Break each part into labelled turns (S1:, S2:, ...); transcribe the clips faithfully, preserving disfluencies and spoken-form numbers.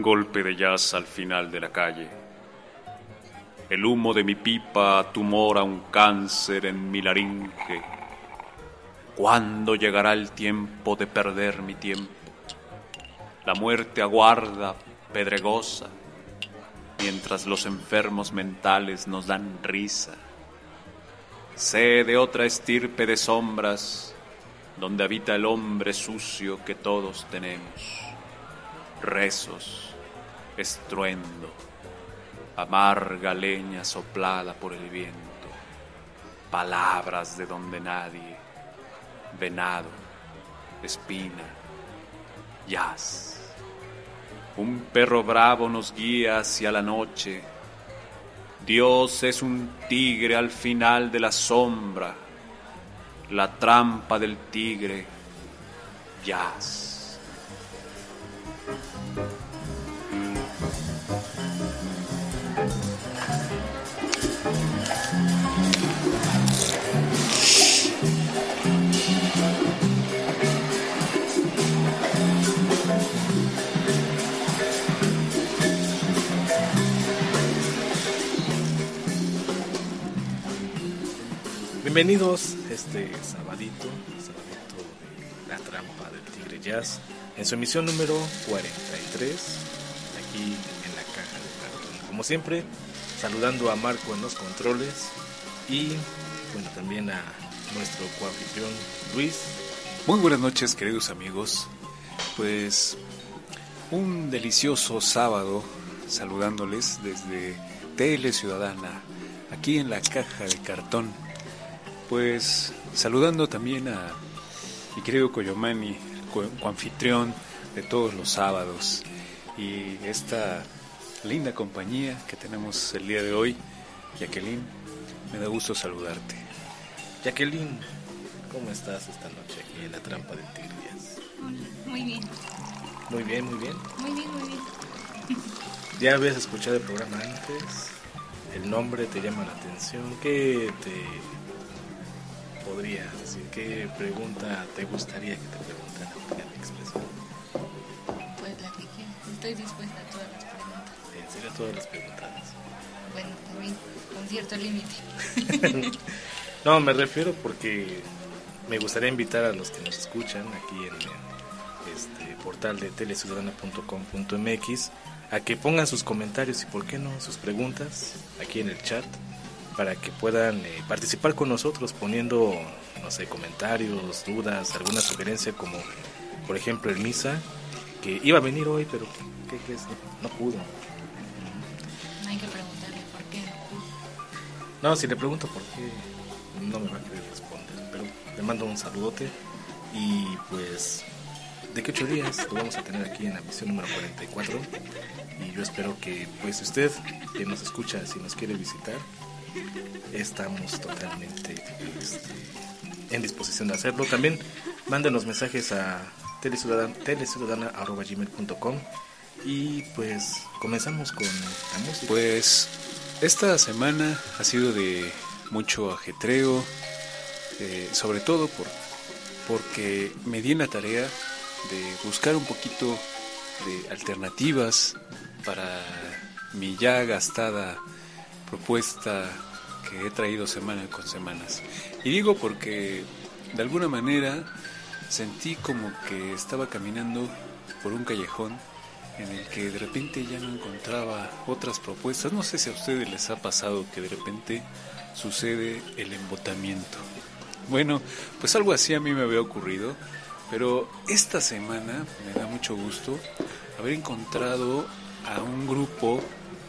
S1: golpe de jazz al final de la calle. El humo de mi pipa tumora un cáncer en mi laringe. ¿Cuándo llegará el tiempo de perder mi tiempo? La muerte aguarda, pedregosa, mientras los enfermos mentales nos dan risa. Sé de otra estirpe de sombras, donde habita el hombre sucio que todos tenemos. Rezos, estruendo, amarga leña soplada por el viento, palabras de donde nadie, venado, espina, jazz. Un perro bravo nos guía hacia la noche. Dios es un tigre al final de la sombra. La trampa del tigre, jazz.
S2: Bienvenidos este sabadito, sabadito de La Trampa del Tigre Jazz, en su emisión número cuarenta y tres, aquí en la caja de cartón. Como siempre, saludando a Marco en los controles y, bueno, también a nuestro coanfitrión Luis.
S3: Muy buenas noches, queridos amigos. Pues un delicioso sábado saludándoles desde Tele Ciudadana, aquí en la caja de cartón. Pues saludando también a mi querido Coyomani, coanfitrión de todos los sábados, y esta linda compañía que tenemos el día de hoy. Jacqueline, me da gusto saludarte.
S2: Jacqueline, ¿cómo estás esta noche aquí en La Trampa del Tigre Jazz?
S4: Muy bien.
S2: Muy bien, muy bien.
S4: Muy bien, muy bien.
S2: ¿Ya habías escuchado el programa antes? ¿El nombre te llama la atención? ¿Qué te podría decir? ¿Qué pregunta te gustaría que te preguntaran en mi expresión?
S4: Pues la que quieras. Estoy dispuesta a todas las preguntas.
S2: ¿En serio todas las preguntas?
S4: Bueno, también con cierto límite.
S2: No, me refiero porque me gustaría invitar a los que nos escuchan aquí en el este, portal de tele ciudadana punto com punto m x a que pongan sus comentarios y, por qué no, sus preguntas aquí en el chat, para que puedan eh, participar con nosotros poniendo, no sé, comentarios, dudas, alguna sugerencia, como por ejemplo el Misa, que iba a venir hoy, pero ¿qué crees? No, no pudo.
S4: Hay que preguntarle por qué no pudo.
S2: No, si le pregunto por qué, no me va a querer responder, pero le mando un saludote y pues de que ocho días lo vamos a tener aquí en la misión número cuarenta y cuatro, y yo espero que pues usted que nos escucha, si nos quiere visitar, estamos totalmente este, en disposición de hacerlo. También mándenos mensajes a teleciudadana arroba gmail punto com y pues comenzamos con la música.
S3: Pues esta semana ha sido de mucho ajetreo, eh, sobre todo por, porque me di en la tarea de buscar un poquito de alternativas para mi ya gastada propuesta que he traído semana con semanas. Y digo porque de alguna manera sentí como que estaba caminando por un callejón en el que de repente ya no encontraba otras propuestas. No sé si a ustedes les ha pasado que de repente sucede el embotamiento. Bueno, pues algo así a mí me había ocurrido, pero esta semana me da mucho gusto haber encontrado a un grupo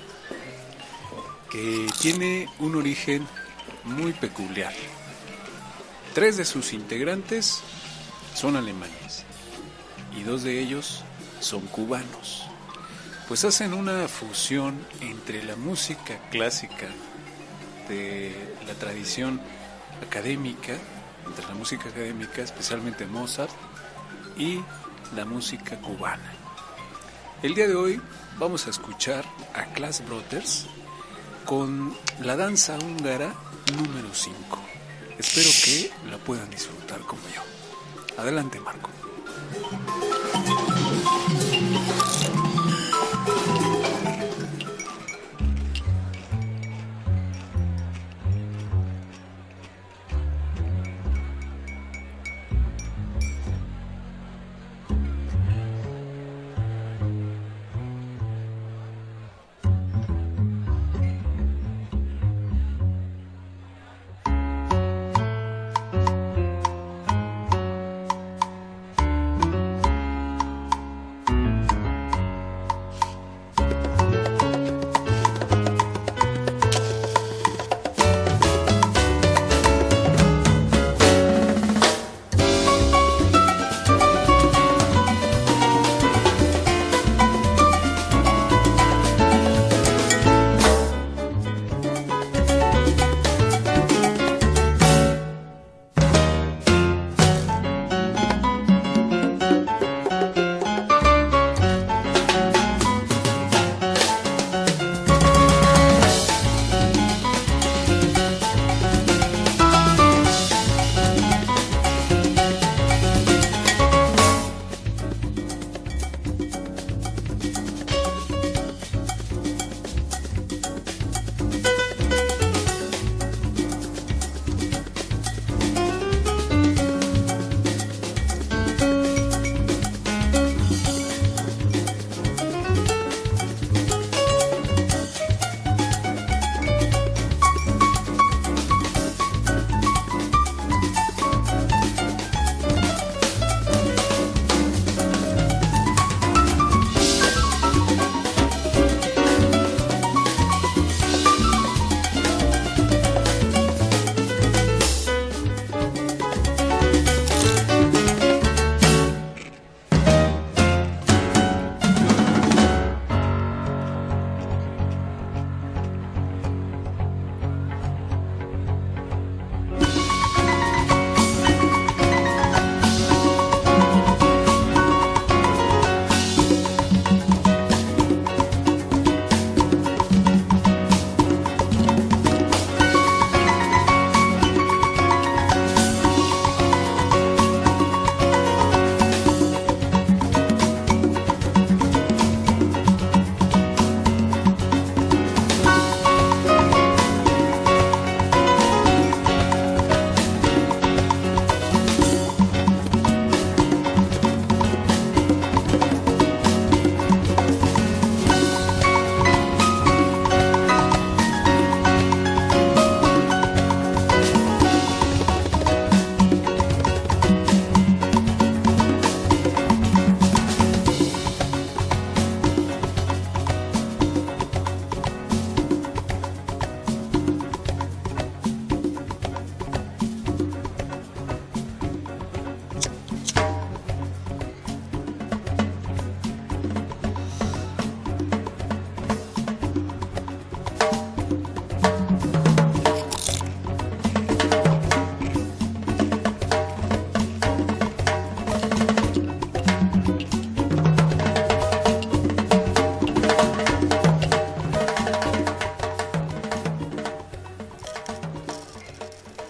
S3: que tiene un origen muy peculiar. Tres de sus integrantes son alemanes y dos de ellos son cubanos. Pues hacen una fusión entre la música clásica de la tradición académica, entre la música académica, especialmente Mozart, y la música cubana. El día de hoy vamos a escuchar a Class Brothers con la danza húngara número cinco. Espero que la puedan disfrutar como yo. Adelante, Marco.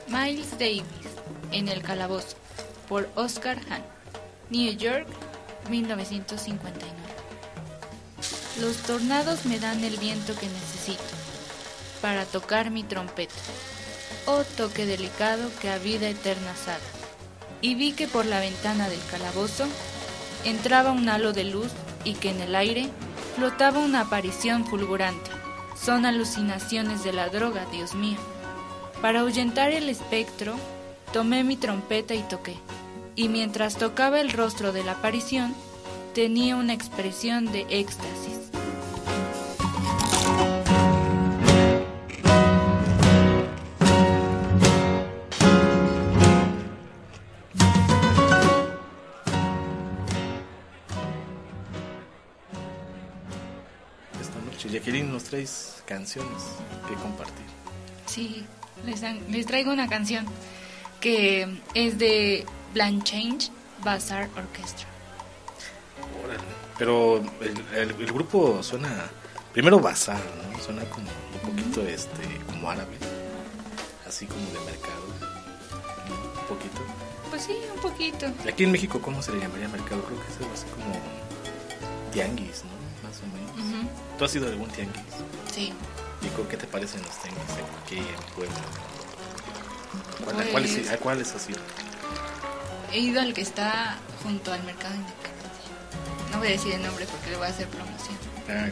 S4: Miles Davis, en el calabozo, por Oscar Hahn, New York, mil novecientos cincuenta y nueve. Los tornados me dan el viento que necesito para tocar mi trompeta, oh toque delicado que a vida eterna sabe. Y vi que por la ventana del calabozo entraba un halo de luz y que en el aire flotaba una aparición fulgurante. Son alucinaciones de la droga, Dios mío. Para ahuyentar el espectro, tomé mi trompeta y toqué. Y mientras tocaba el rostro de la aparición, tenía una expresión de éxtasis.
S2: Esta noche, Jacqueline, nos traes canciones que compartir.
S4: Sí, les, dan- les traigo una canción que es de Blanchange Bazaar Orchestra.
S2: Órale. Pero el, el, el grupo suena, primero bazar, ¿no? Suena como un poquito este, como árabe, así como de mercado, ¿no? Un poquito.
S4: Pues sí, un poquito.
S2: Aquí en México, ¿cómo se le llamaría mercado? Creo que es algo así como tianguis, ¿no? Más o menos.
S4: Ujú.
S2: ¿Tú has ido a algún tianguis?
S4: Sí.
S2: ¿Y con qué te parecen los tianguis aquí en Puebla? ¿Cuál,
S4: Pues-
S2: a, cuáles, ¿A cuáles has ido?
S4: He ido al que está junto al Mercado Independencia. No voy a decir el nombre porque le voy a hacer promoción.
S2: Ah,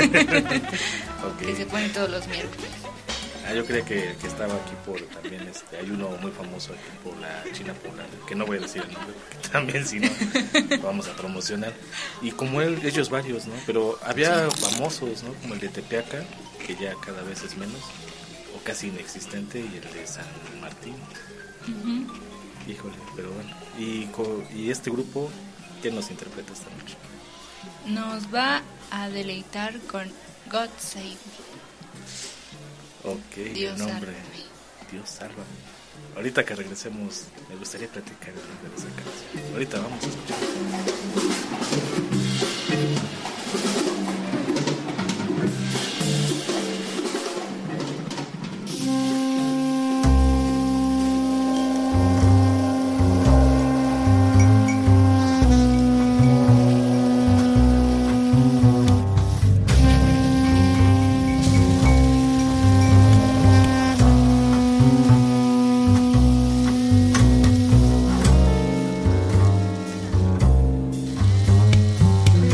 S2: ya.
S4: Que se
S2: Ok.
S4: pone todos los miércoles.
S2: Ah, yo creía que, que estaba aquí por también, este, hay uno muy famoso aquí por la China Poblana, que no voy a decir el nombre, porque también si no, lo vamos a promocionar. Y como él, ellos varios, ¿no? Pero había famosos, ¿no? Como el de Tepeaca, que ya cada vez es menos, o casi inexistente, y el de San Martín.
S4: Ujú.
S2: Híjole, pero bueno. Y, co- y este grupo, ¿quién nos interpreta esta noche?
S4: Nos va a deleitar con God Save Me.
S2: Ok,
S4: Dios
S2: el nombre.
S4: sálvame.
S2: Dios sálvame. Ahorita que regresemos, me gustaría platicar el nombre de esa canción. Ahorita vamos a escuchar.
S5: Thank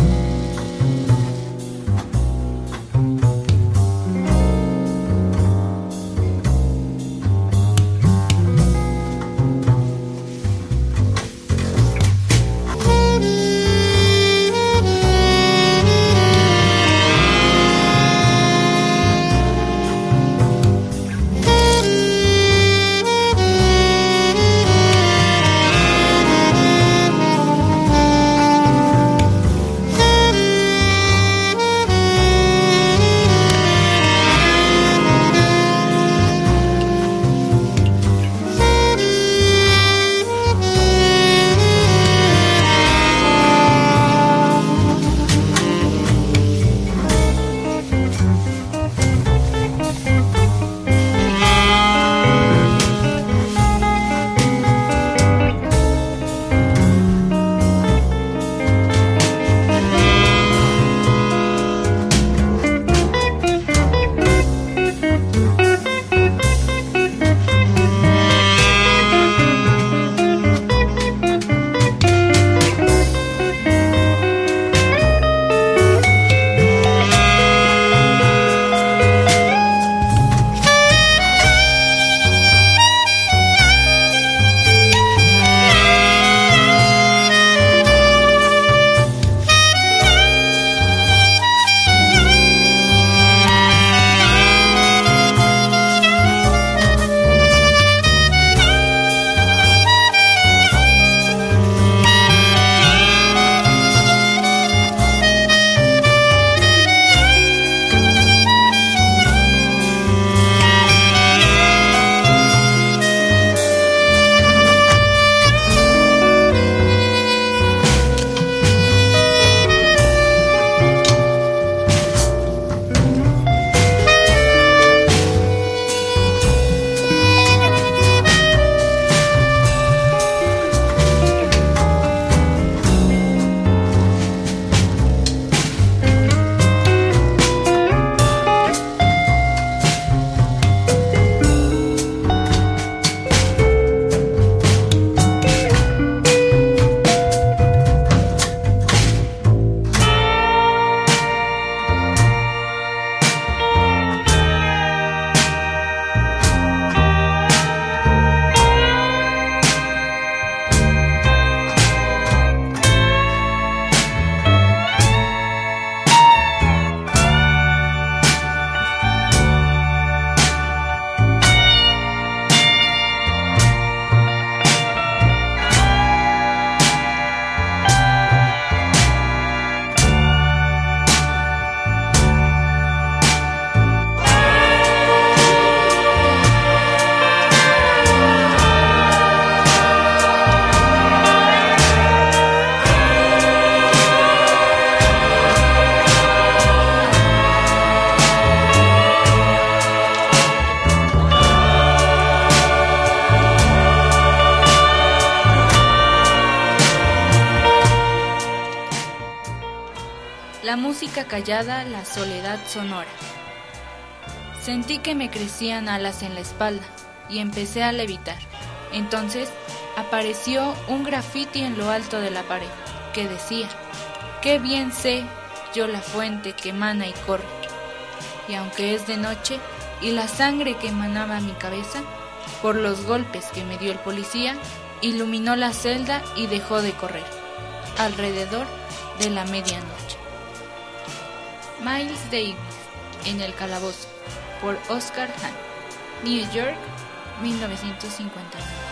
S4: música callada, la soledad sonora. Sentí que me crecían alas en la espalda y empecé a levitar. Entonces apareció un grafiti en lo alto de la pared que decía: qué bien sé yo la fuente que emana y corre. Y aunque es de noche y la sangre que emanaba a mi cabeza, por los golpes que me dio el policía, iluminó la celda y dejó de correr, alrededor de la medianoche. Miles Davis, en el calabozo, por Oscar Hahn, New York, mil novecientos cincuenta y nueve.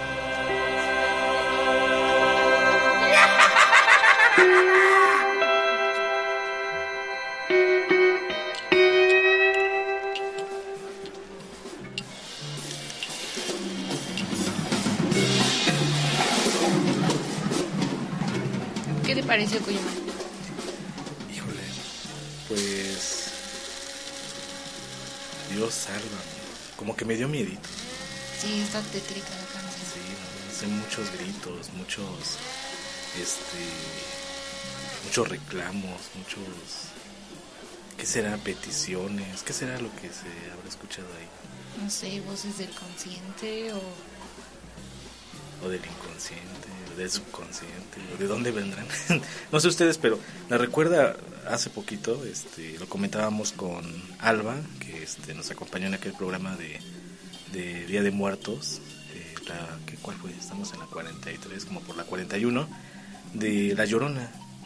S4: ¿Qué te pareció, Cuyama?
S2: Híjole, pues... Dios sálvame. Como que me dio miedito.
S4: Sí, está tétrica la canción.
S2: Sí, ¿no? Hace muchos gritos, muchos... Este... Muchos reclamos, muchos... ¿Qué será? Peticiones. ¿Qué será lo que se habrá escuchado ahí?
S4: No sé, voces del consciente o...
S2: O del inconsciente, o del subconsciente, o de dónde vendrán. No sé ustedes, pero me recuerda hace poquito, este, lo comentábamos con Alba, que este, nos acompañó en aquel programa de, de Día de Muertos, eh, la, ¿qué, ¿cuál fue? Estamos en la cuarenta y tres, como por la cuarenta y uno, de La Llorona,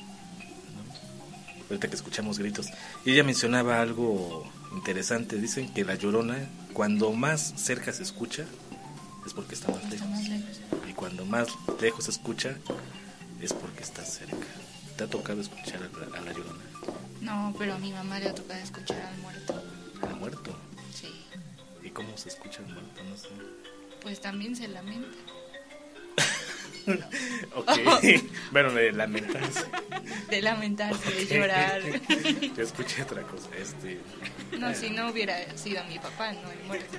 S2: ¿no? Ahorita que escuchamos gritos. Y ella mencionaba algo interesante, dicen que La Llorona, cuando más cerca se escucha, es porque está más lejos.
S4: Más lejos.
S2: Y cuando más lejos se escucha, es porque está cerca. ¿Te ha tocado escuchar a la, a la Llorona?
S4: No, pero a mi mamá le ha tocado escuchar al muerto.
S2: ¿Al muerto?
S4: Sí.
S2: ¿Y cómo se escucha el muerto? No sé.
S4: Pues también se lamenta.
S2: Ok. Bueno, de lamentarse.
S4: De lamentarse,
S2: Okay.
S4: de llorar.
S2: Yo escuché otra cosa. Este...
S4: No, si no hubiera sido mi papá, no el muerto.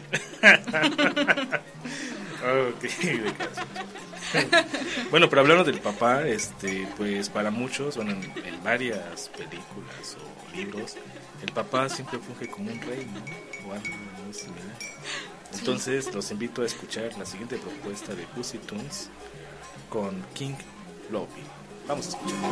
S2: Ok, de caso. Bueno, pero hablando del papá, este, pues para muchos, bueno, en, en varias películas o libros, el papá siempre funge como un rey, ¿no? O algo muy similar. Entonces, sí, los invito a escuchar la siguiente propuesta de Pussy Tunes con King Lobby. Vamos a escuchar.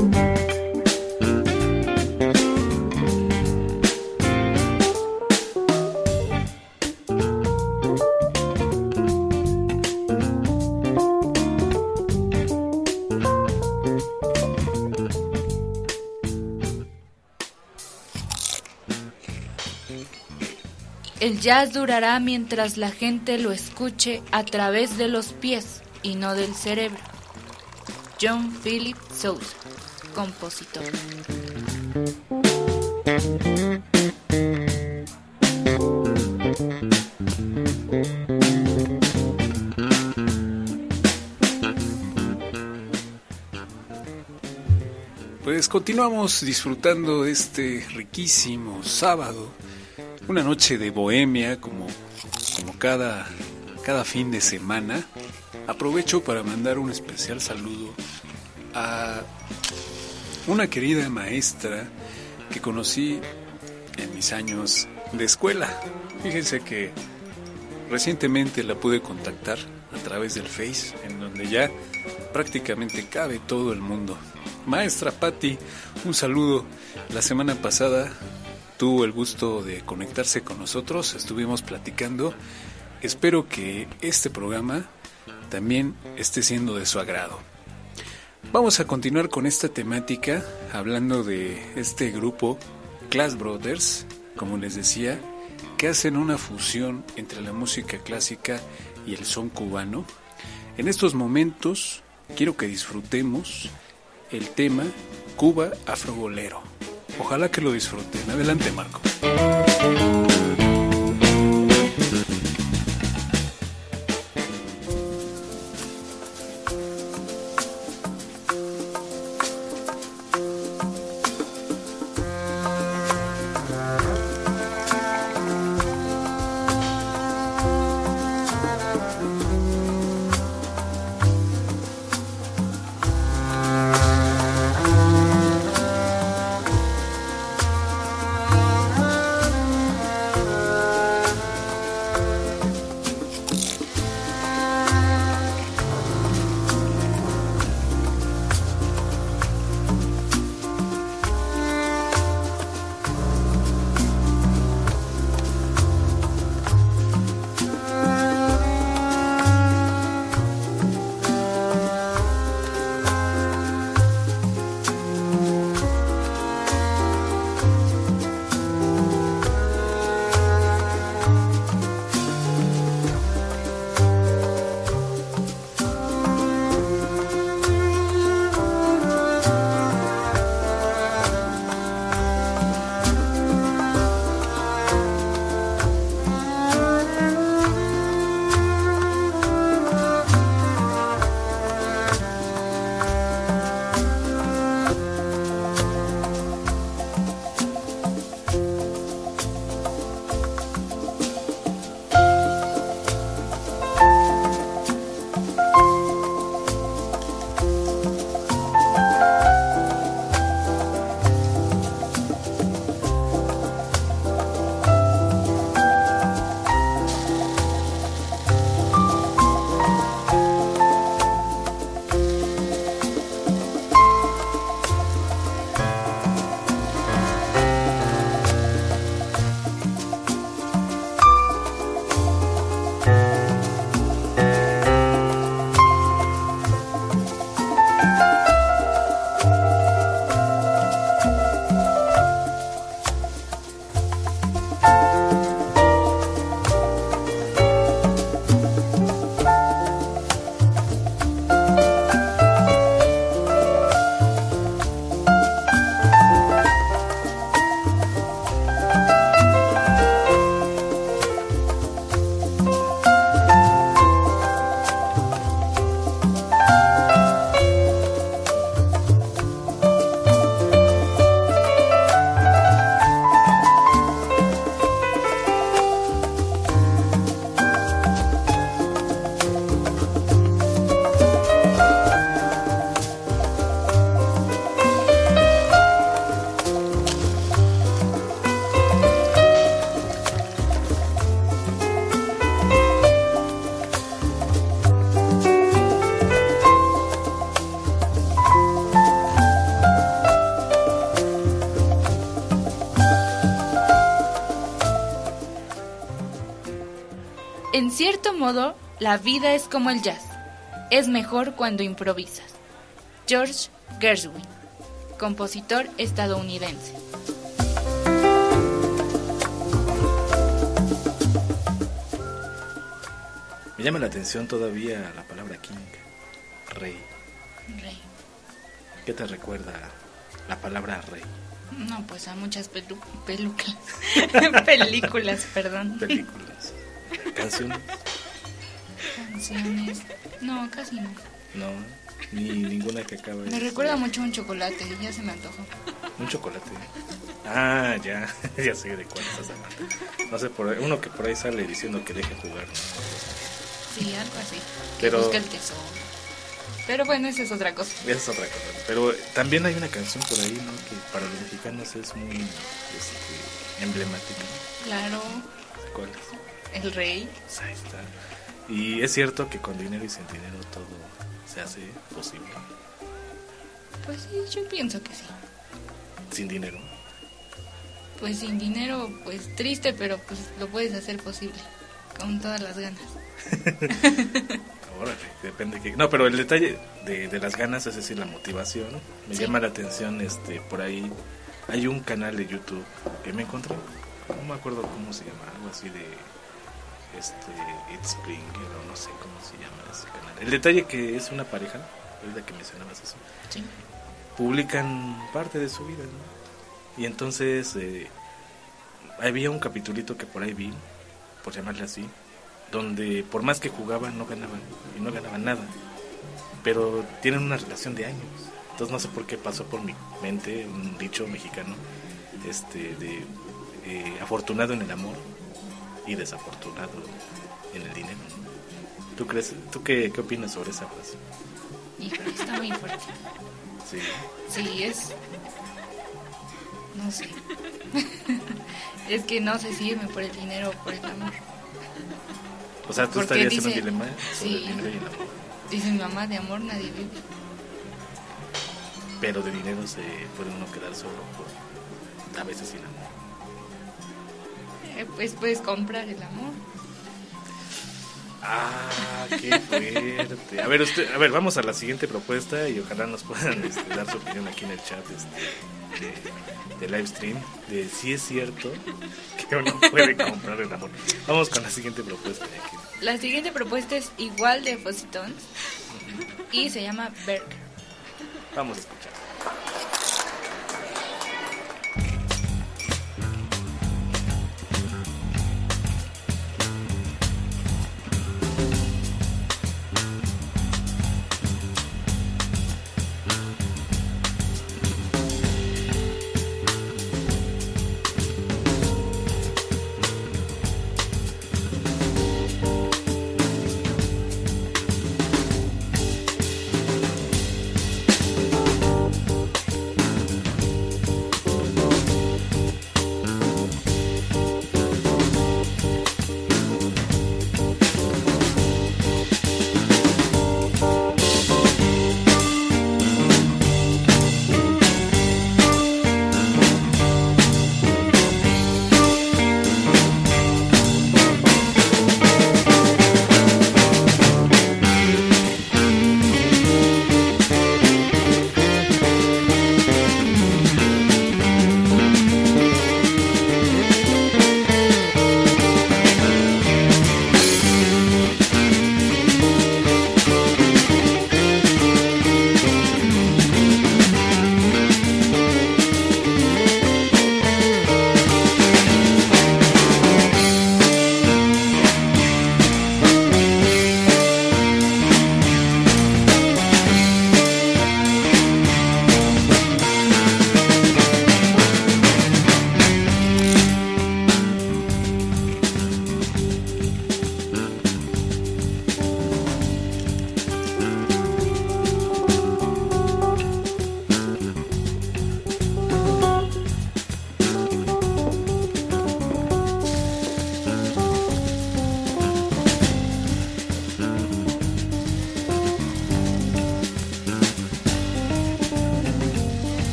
S4: El jazz durará mientras la gente lo escuche a través de los pies y no del cerebro. John Philip Sousa, compositor.
S3: Pues continuamos disfrutando este riquísimo sábado, una noche de bohemia como, como cada, cada fin de semana. Aprovecho para mandar un especial saludo a una querida maestra que conocí en mis años de escuela. Fíjense que recientemente la pude contactar a través del Face, en donde ya prácticamente cabe todo el mundo. Maestra Patti, un saludo. La semana pasada tuvo el gusto de conectarse con nosotros, estuvimos platicando. Espero que este programa también esté siendo de su agrado. Vamos a continuar con esta temática, hablando de este grupo Clash Brothers, como les decía, que hacen una fusión entre la música clásica y el son cubano. En estos momentos quiero que disfrutemos el tema Cuba Afrobolero. Ojalá que lo disfruten. Adelante, Marco.
S5: Thank
S4: En cierto modo, la vida es como el jazz. Es mejor cuando improvisas. George Gershwin, compositor estadounidense.
S2: Me llama la atención todavía la palabra king, rey.
S4: Rey.
S2: ¿Qué te recuerda la palabra rey?
S4: No, pues a muchas pelu pelucas. películas, perdón.
S2: Películas. ¿Canciones?
S4: Canciones. No, casi no.
S2: No, ni ninguna que acabe.
S4: Me recuerda mucho a un chocolate, ya se me antojó.
S2: Un chocolate. Ah, ya, ya sé de cuál estás hablando. No sé, por ahí, uno que por ahí sale diciendo que deje jugar, ¿no?
S4: Sí, algo así. Que
S2: Pero
S4: busca el tesoro. Pero bueno, esa es otra cosa.
S2: Esa es otra cosa. Pero también hay una canción por ahí, ¿no? Que para los mexicanos es muy este, emblemática.
S4: Claro.
S2: ¿Cuál es?
S4: El rey.
S2: Pues ahí está. Y es cierto que con dinero y sin dinero todo se hace posible.
S4: Pues sí, yo pienso que sí.
S2: Sin dinero.
S4: Pues sin dinero, pues triste, pero pues lo puedes hacer posible. Con todas las ganas.
S2: Órale, depende que... No, pero el detalle de, de las ganas es decir, la motivación. Me
S4: Sí.
S2: llama la atención, este, por ahí hay un canal de YouTube que me encontré. No me acuerdo cómo se llama, algo así de... Este, It's Springer o no sé cómo se llama ese canal. El detalle que es una pareja, ahorita que mencionabas eso,
S4: Sí.
S2: publican parte de su vida, ¿no? Y entonces eh, había un capitulito que por ahí vi, por llamarle así, donde por más que jugaban no ganaban y no ganaban nada, pero tienen una relación de años. Entonces no sé por qué pasó por mi mente un dicho mexicano, este, de eh, afortunado en el amor y desafortunado en el dinero. ¿Tú crees? ¿Tú qué, qué opinas sobre esa frase?
S4: Híjole, está muy fuerte.
S2: Sí.
S4: Sí, es... No sé. Es que no sé si irme por el dinero o por el amor.
S2: O sea, tú
S4: Porque
S2: estarías
S4: dice-
S2: en un dilema sobre
S4: sí.
S2: el dinero y el amor.
S4: Dice mi mamá, de amor nadie vive.
S2: Pero de dinero se puede uno quedar solo por, a veces sin amor.
S4: Eh, pues puedes comprar el amor.
S2: Ah, qué fuerte. A ver, usted, a ver, vamos a la siguiente propuesta y ojalá nos puedan este, dar su opinión aquí en el chat este, de, de live stream de si es cierto que uno puede comprar el amor. Vamos con la siguiente propuesta. Aquí.
S4: La siguiente propuesta es igual de Fuzzy Tones y se llama Berg.
S2: Vamos a escuchar.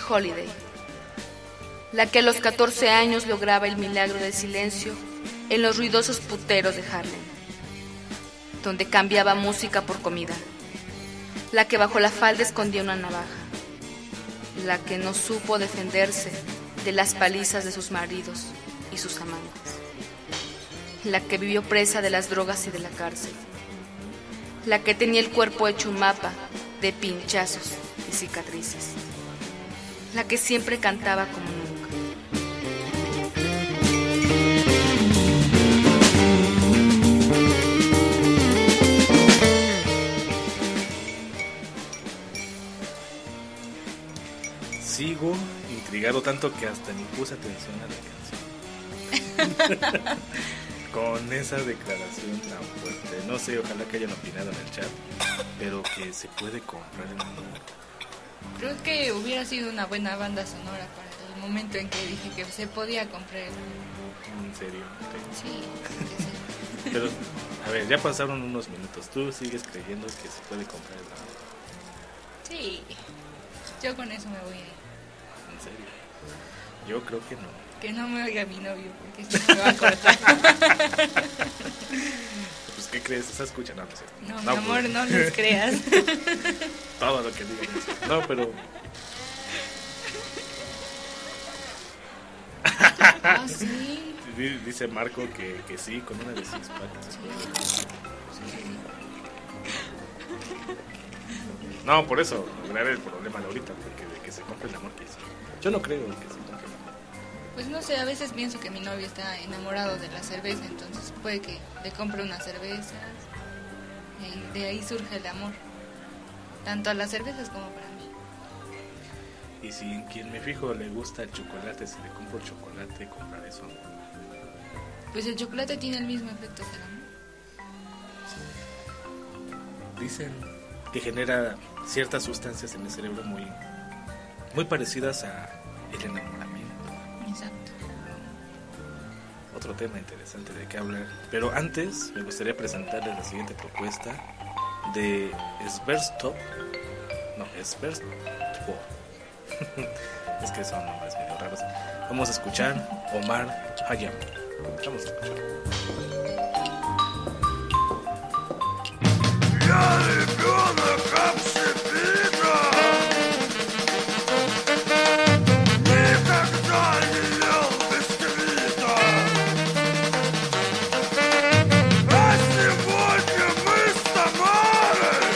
S5: Holiday, la que a los catorce años lograba el milagro del silencio en los ruidosos puteros de Harlem, donde cambiaba música por comida, la que bajo la falda escondía una navaja, la que no supo defenderse de las palizas de sus maridos y sus amantes, la que vivió presa de las drogas y de la cárcel, la que tenía el cuerpo hecho un mapa de pinchazos y cicatrices, la que siempre cantaba como nunca.
S2: Sigo intrigado tanto que hasta ni puse atención a la canción. Con esa declaración tan fuerte. No sé, ojalá que hayan opinado en el chat, pero que se puede comprar en el mundo.
S4: Creo que hubiera sido una buena banda sonora para el momento en que dije que se podía comprar.
S2: ¿En serio?
S4: Sí, sí, sí.
S2: Pero, a ver, ya pasaron unos minutos. ¿Tú sigues creyendo que se puede comprar el mundo?
S4: Sí, yo con eso me voy a ir.
S2: ¿En serio? Yo creo que no.
S4: Que no me oiga mi novio, porque si no me va a cortar.
S2: Pues, ¿qué crees? ¿Estás escuchando? No,
S4: no,
S2: no,
S4: mi amor,
S2: pues,
S4: no les creas.
S2: todo lo que digan. No, pero...
S4: Ah, sí.
S2: Dice Marco que, que sí, con una de sus patas.
S4: Sí.
S2: No, por eso, lograr el problema de ahorita, porque de que se compre el amor que sí. Yo no creo que se compre el amor.
S4: Pues no sé, a veces pienso que mi novio está enamorado de la cerveza, entonces puede que le compre unas cervezas y de ahí surge el amor, tanto a las cervezas como para mí.
S2: Y si en quien me fijo le gusta el chocolate, si le compro chocolate, compraré eso.
S4: Pues el chocolate tiene el mismo efecto que el amor.
S2: Dicen que genera ciertas sustancias en el cerebro muy, muy parecidas a el enamoramiento.
S4: Exacto.
S2: Otro tema interesante de qué hablar. Pero antes me gustaría presentarles la siguiente propuesta de Sverstop. No, Sverstop. Es que son nombres medio raros. Vamos a escuchar Omar Khayyam. Vamos a escuchar.
S6: Я ребенок общепита, никогда не ел бисквита. А сегодня мы с Тамарой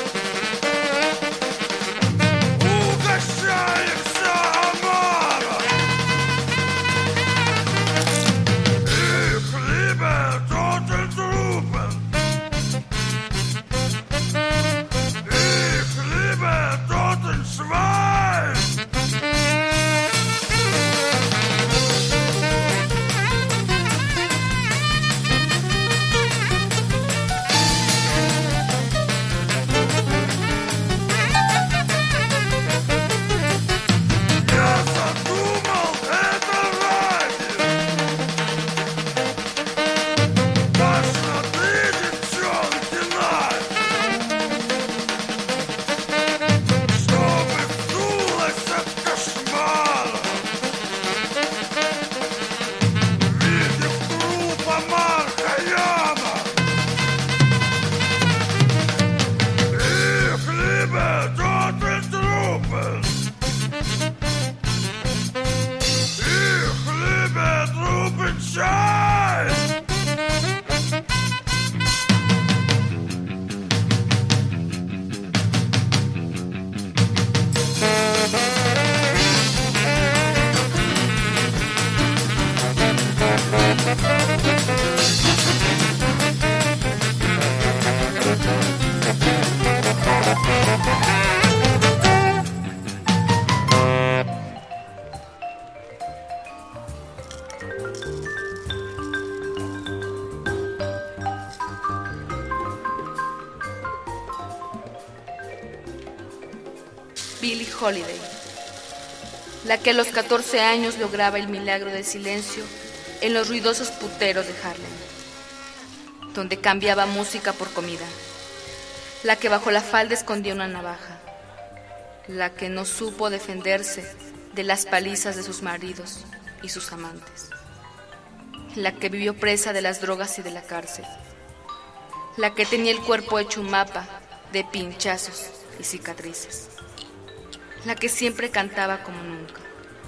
S6: угощаемся омаром. Их любят очень трупы. Ich liebe toten Schwein. Я задумал это ради тошноты девчонки Нади. Чтобы вдулась от кошмара, видев труп Омар Кхайяма. Их любят toten трупы. Их любят трупы чай.
S5: Billie Holiday, la que a los catorce años lograba el milagro del silencio en los ruidosos puteros de Harlem, donde cambiaba música por comida, la que bajo la falda escondía una navaja, la que no supo defenderse de las palizas de sus maridos y sus amantes, la que vivió presa de las drogas y de la cárcel, la que tenía el cuerpo hecho un mapa de pinchazos y cicatrices, la que siempre cantaba como nunca.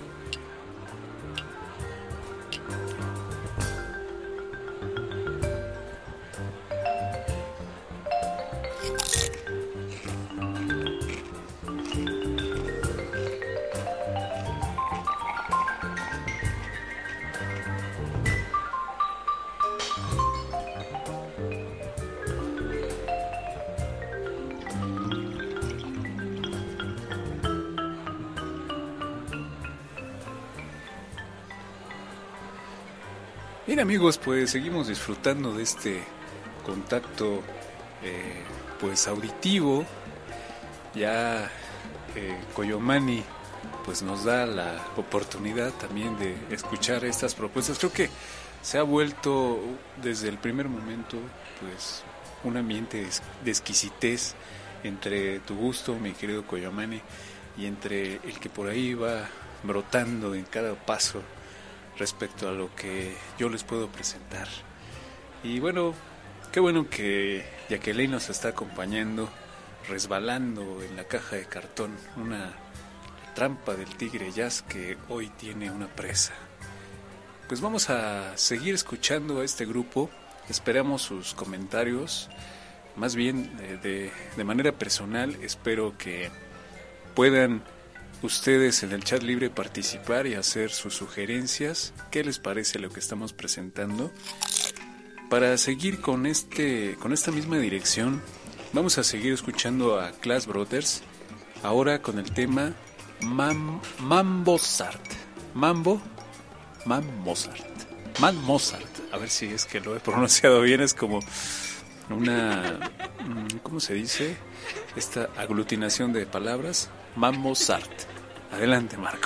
S3: Bien amigos, pues seguimos disfrutando de este contacto eh, pues auditivo. Ya eh, Coyomani pues nos da la oportunidad también de escuchar estas propuestas. Creo que se ha vuelto desde el primer momento pues un ambiente de exquisitez entre tu gusto, mi querido Coyomani, y entre el que por ahí va brotando en cada paso respecto a lo que yo les puedo presentar. Y bueno, qué bueno que Jacqueline nos está acompañando, resbalando en la caja de cartón, una trampa del tigre jazz que hoy tiene una presa. Pues vamos a seguir escuchando a este grupo, esperamos sus comentarios, más bien de, de, de manera personal, espero que puedan ustedes en el chat libre participar y hacer sus sugerencias. ¿Qué les parece lo que estamos presentando? Para seguir con este con esta misma dirección, vamos a seguir escuchando a Clash Brothers, ahora con el tema Mam, Mambo Mozart. Mambo, Mam Mozart. Man Mozart. A ver si es que lo he pronunciado bien, es como una, ¿cómo se dice? Esta aglutinación de palabras, Man Mozart. Adelante, Marco.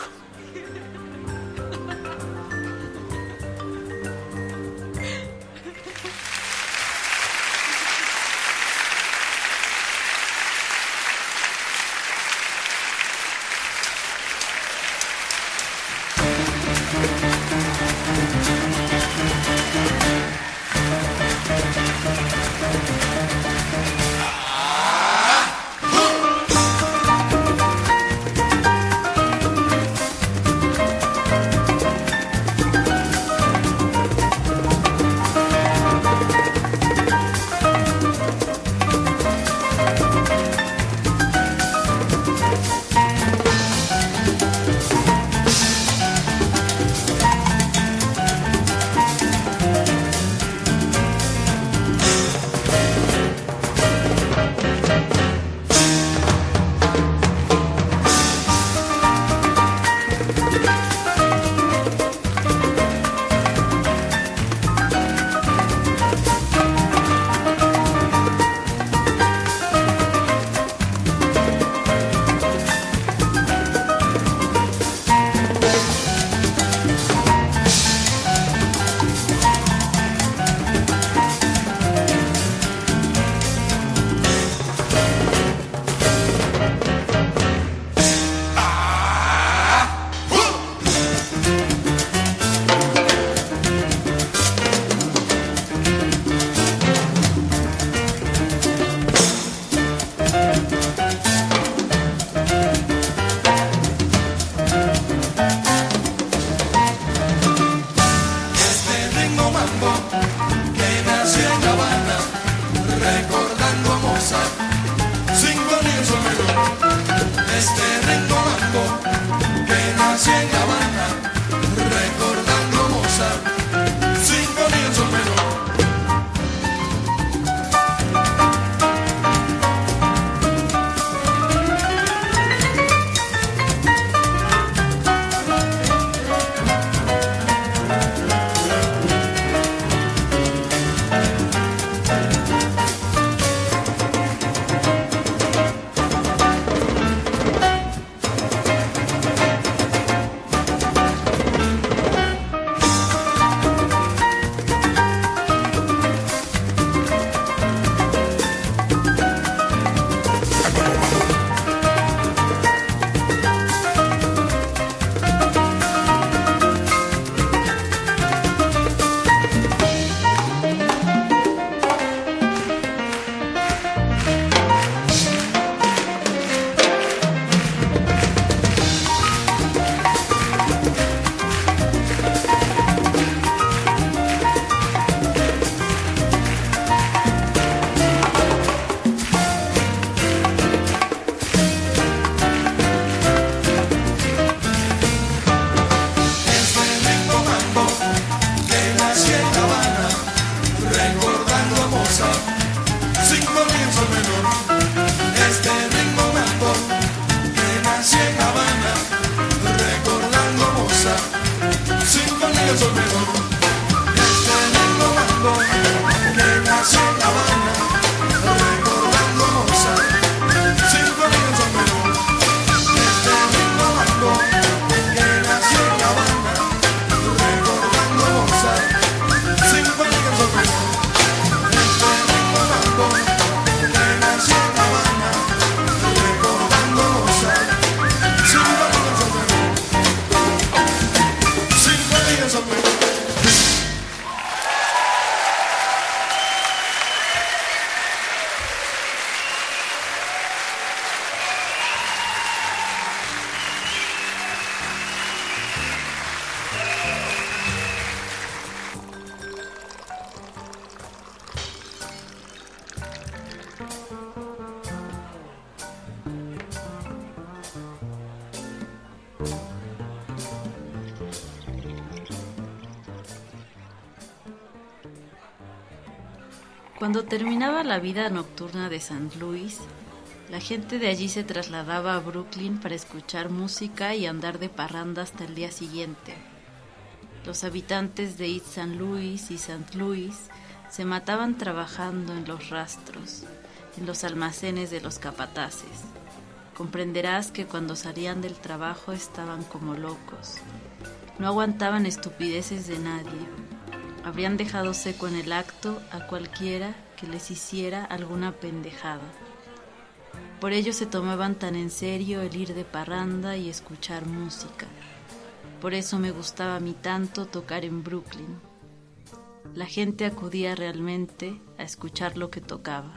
S7: Cuando terminaba la vida nocturna de Saint Louis, la gente de allí se trasladaba a Brooklyn para escuchar música y andar de parranda hasta el día siguiente. Los habitantes de East Saint Louis y Saint Louis se mataban trabajando en los rastros, en los almacenes de los capataces. Comprenderás que cuando salían del trabajo estaban como locos. No aguantaban estupideces de nadie. Habrían dejado seco en el acto a cualquiera que les hiciera alguna pendejada. Por ello se tomaban tan en serio el ir de parranda y escuchar música. Por eso me gustaba a mí tanto tocar en Brooklyn. La gente acudía realmente a escuchar lo que tocaba.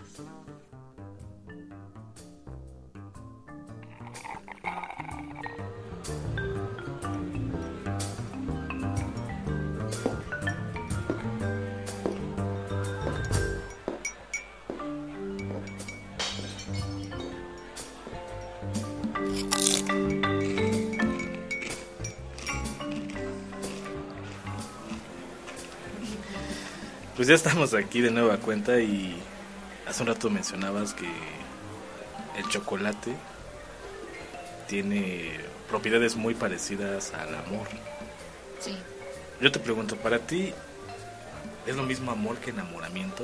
S2: Pues ya estamos aquí de nueva cuenta y hace un rato mencionabas que el chocolate tiene propiedades muy parecidas al amor.
S4: Sí.
S2: Yo te pregunto, ¿para ti es lo mismo amor que enamoramiento?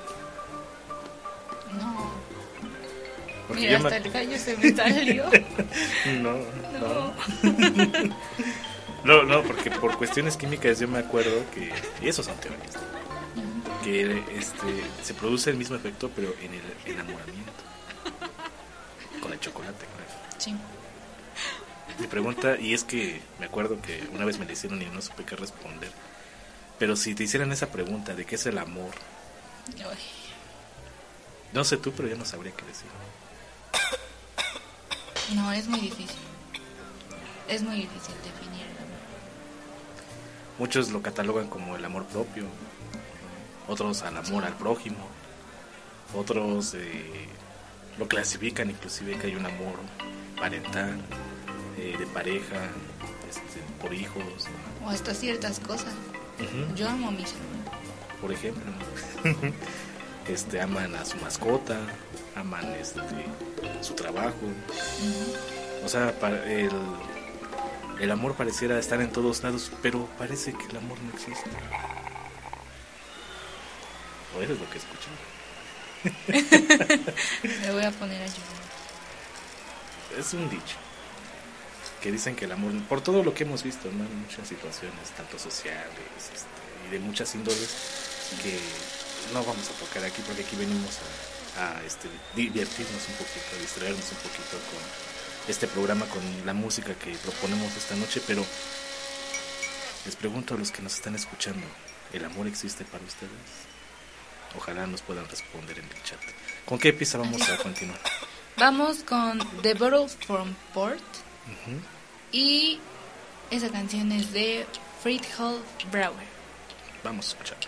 S4: No.
S2: Porque
S4: Mira,
S2: yo
S4: hasta
S2: me-
S4: el gallo se me salió.
S2: No, no.
S4: No.
S2: No, no, porque por cuestiones químicas yo me acuerdo que, y eso son teorías, que este, se produce el mismo efecto pero en el enamoramiento. Con el chocolate, claro.
S4: Sí.
S2: Mi pregunta, y es que me acuerdo que una vez me la hicieron y no supe qué responder, pero si te hicieran esa pregunta de qué es el amor,
S4: Ay.
S2: no sé tú, pero yo no sabría qué decir.
S4: No, es muy difícil. Es muy difícil definirlo.
S2: Muchos lo catalogan como el amor propio, otros al amor al prójimo, otros eh, lo clasifican inclusive que hay un amor parental, eh, de pareja, este, por hijos,
S4: O hasta ciertas cosas.
S2: Ujú.
S4: Yo amo a mis hermanos.
S2: por ejemplo. este aman a su mascota, aman este su trabajo. O sea, para el, el amor pareciera estar en todos lados, pero parece que el amor no existe. O eso es lo que escuchan.
S4: Me voy a poner a llorar.
S2: Es un dicho que dicen que el amor, por todo lo que hemos visto, ¿no? En muchas situaciones, tanto sociales este, y de muchas índoles, que no vamos a tocar aquí porque aquí venimos a, a este, divertirnos un poquito, a distraernos un poquito con este programa, con la música que proponemos esta noche. Pero les pregunto a los que nos están escuchando, ¿el amor existe para ustedes? Ojalá nos puedan responder en el chat. ¿Con qué pieza vamos a continuar?
S4: Vamos con The Bottle from Port.
S2: Ujú.
S4: Y esa canción es de Friedhof Brauer.
S2: Vamos a escuchar.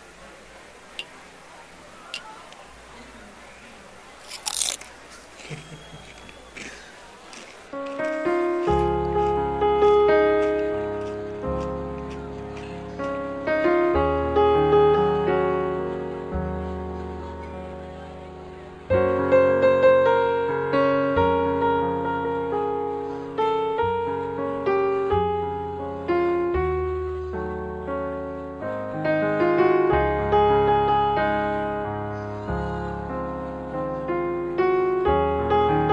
S6: Thank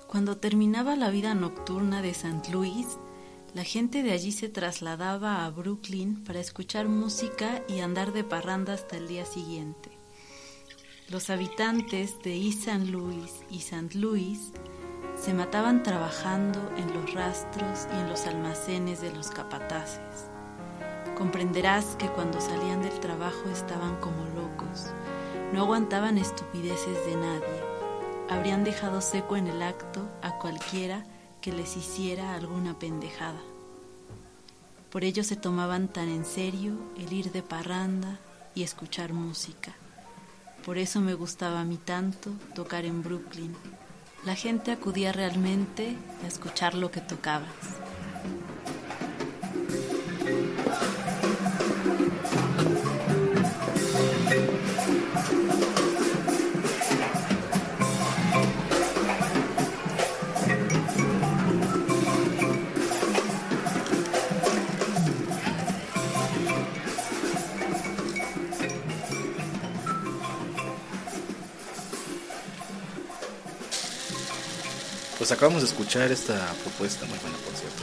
S7: Cuando terminaba la vida nocturna de Saint Louis, la gente de allí se trasladaba a Brooklyn para escuchar música y andar de parranda hasta el día siguiente. Los habitantes de East Saint Louis y Saint Louis se mataban trabajando en los rastros y en los almacenes de los capataces. Comprenderás que cuando salían del trabajo estaban como locos, no aguantaban estupideces de nadie, habrían dejado seco en el acto a cualquiera que les hiciera alguna pendejada. Por ello se tomaban tan en serio el ir de parranda y escuchar música. Por eso me gustaba a mí tanto tocar en Brooklyn. La gente acudía realmente a escuchar lo que tocabas.
S2: Pues acabamos de escuchar esta propuesta, muy buena por cierto,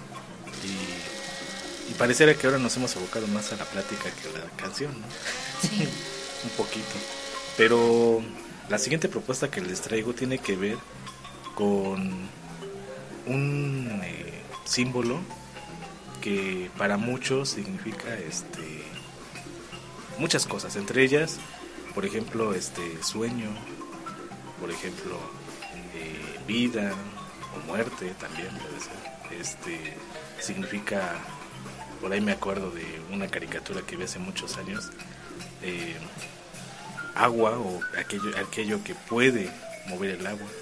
S2: y, y pareciera que ahora nos hemos abocado más a la plática que a la canción, ¿no?
S4: Sí.
S2: Un poquito. Pero la siguiente propuesta que les traigo tiene que ver con un eh, símbolo que para muchos significa este muchas cosas, entre ellas, por ejemplo, este sueño, por ejemplo, eh, vida o muerte también puede ser. Este significa, por ahí me acuerdo de una caricatura que vi hace muchos años, eh, agua o aquello, aquello que puede mover el agua,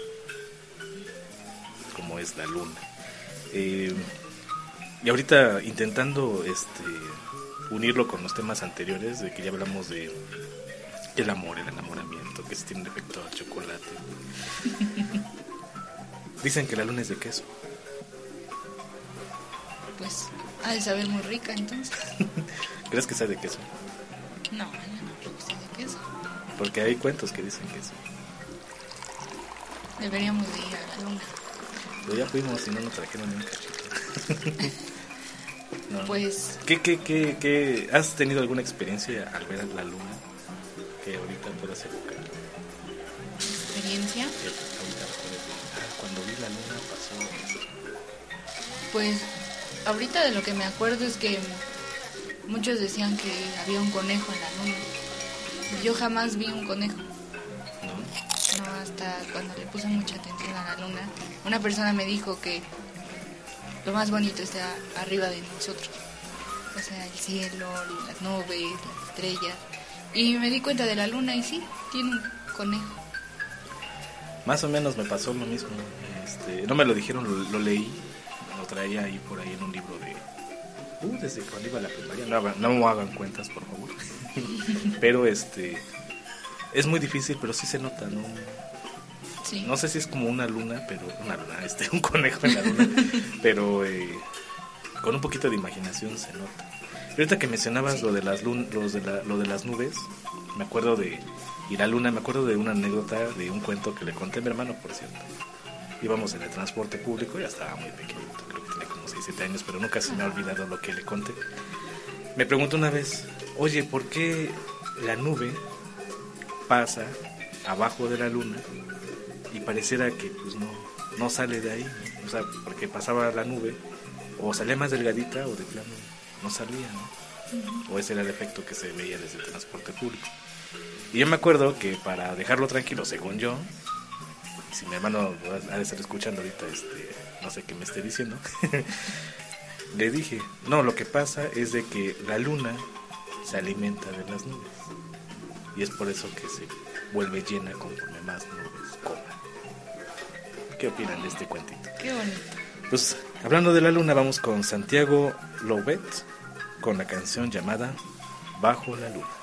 S2: como es la luna. Eh, y ahorita intentando este unirlo con los temas anteriores, de que ya hablamos de el amor, el enamoramiento, que se tiene un efecto al chocolate. Dicen que la luna es de queso.
S4: Pues ha de saber muy rica entonces.
S2: ¿Crees que sea de queso?
S4: No, no creo que sea de queso.
S2: Porque hay cuentos que dicen que sí.
S4: Deberíamos de ir a la luna.
S2: Pero ya fuimos y no nos trajeron ni un cachito. No.
S4: Pues
S2: ¿Qué, qué, qué, qué? ¿Has tenido alguna experiencia al ver la luna que ahorita puedas evocar?
S4: experiencia,
S2: Que ahorita recuerdes de, ah, cuando vi la luna pasó eso.
S4: pues ahorita de lo que me acuerdo es que muchos decían que había un conejo en la luna. Yo jamás vi un conejo.
S2: ¿No?
S4: No, hasta cuando le puse mucha atención a la luna, una persona me dijo que lo más bonito está arriba de nosotros. O sea, el cielo, las nubes, las estrellas. Y me di cuenta de la luna y sí, tiene un conejo.
S2: Más o menos me pasó lo mismo. Este, no me lo dijeron, lo, lo leí. Lo traía ahí por ahí en un libro de... Uh, desde cuando iba a la primaria. No, hagan- no me hagan cuentas, por favor. Pero este... es muy difícil, pero sí se nota, ¿no?
S4: Sí.
S2: No sé si es como una luna, pero... Una luna, este, un conejo en la luna. Pero eh, con un poquito de imaginación se nota. Y ahorita que mencionabas lo de las lun- los de la- lo de las nubes, me acuerdo de... Y la luna, me acuerdo de una anécdota, de un cuento que le conté a mi hermano, por cierto. Íbamos en el transporte público, ya estaba muy pequeñito, creo que tenía como seis, siete años, pero nunca se me ha olvidado lo que le conté. Me preguntó una vez, oye, ¿por qué la nube pasa abajo de la luna y pareciera que pues no, no sale de ahí? O sea, porque pasaba la nube, o salía más delgadita o de plano no salía, ¿no? O ese era el efecto que se veía desde el transporte público. Y yo me acuerdo que para dejarlo tranquilo, según yo, y si mi hermano ha de estar escuchando ahorita, este, no sé qué me esté diciendo, le dije, no, lo que pasa es de que la luna se alimenta de las nubes. Y es por eso que se vuelve llena conforme más nubes coma. ¿Qué opinan de este cuentito?
S4: Qué bonito.
S2: Pues hablando de la luna, vamos con Santiago Loubet con la canción llamada Bajo la Luna.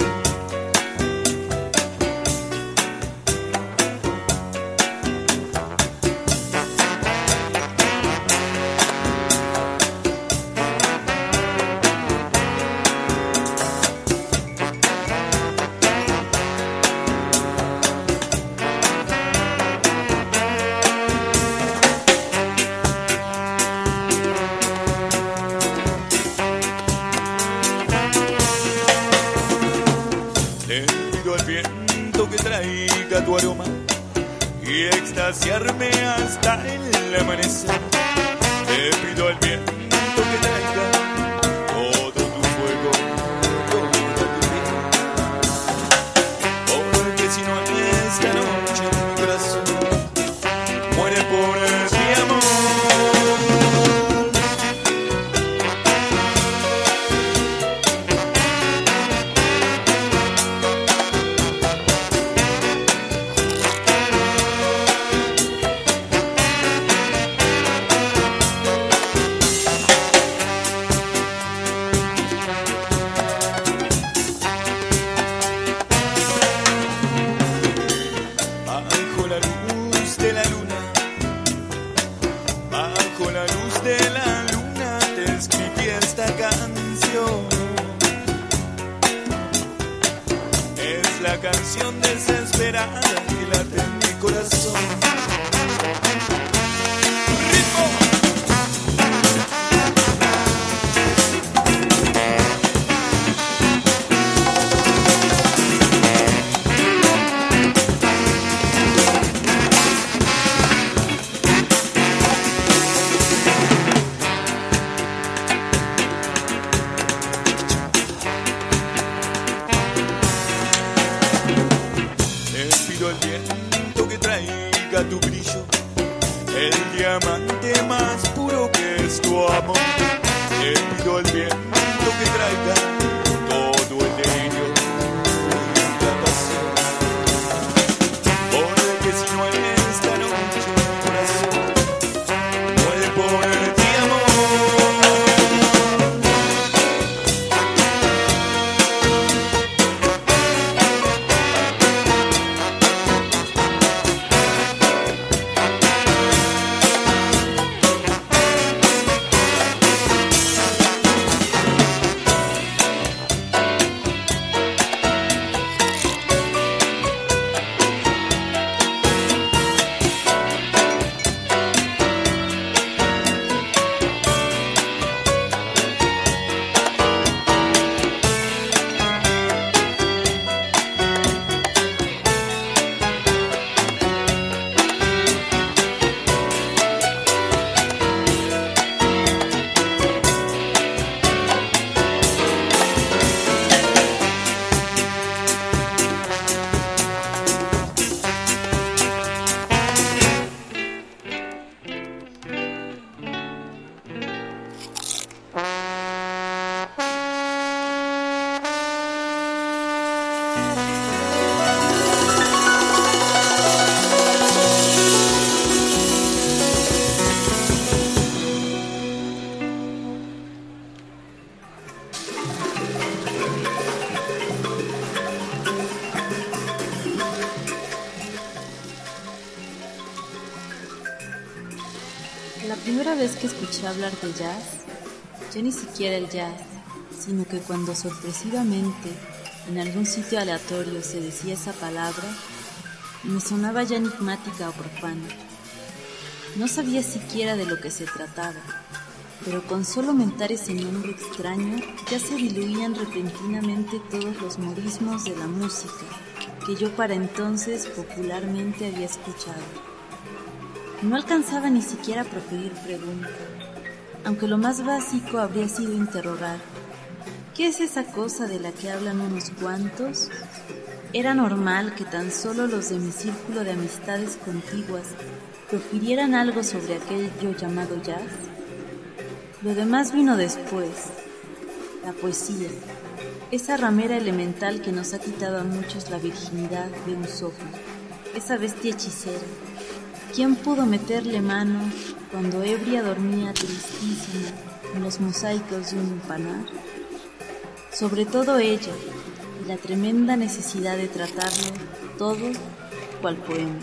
S6: Bajo
S8: viento que traiga tu aroma y extasiarme hasta el amanecer. Te pido al viento que traiga todo tu fuego, toda tu piel, porque si no esta noche mi corazón muere por mi amor. Canción desesperada que late en mi corazón. ¡Ritmo! Tu brillo, el diamante más puro que es tu amor. Te pido el viento que traiga todo el delirio y la pasión, porque si no en esta noche mi corazón muere por ti, amor.
S7: La primera vez que escuché hablar de jazz, ya ni siquiera el jazz, sino que cuando sorpresivamente en algún sitio aleatorio se decía esa palabra, me sonaba ya enigmática o profana. No sabía siquiera de lo que se trataba, pero con solo mentar ese nombre extraño ya se diluían repentinamente todos los modismos de la música que yo para entonces popularmente había escuchado. No alcanzaba ni siquiera a proferir pregunta, aunque lo más básico habría sido interrogar: ¿qué es esa cosa de la que hablan unos cuantos? Era normal que tan solo los de mi círculo de amistades contiguas profirieran algo sobre aquello llamado jazz. Lo demás vino después: la poesía, esa ramera elemental que nos ha quitado a muchos la virginidad de un soplo, esa bestia hechicera. ¿Quién pudo meterle mano cuando ebria dormía tristísima en los mosaicos de un empanar? Sobre todo ella y la tremenda necesidad de tratarlo todo cual poema.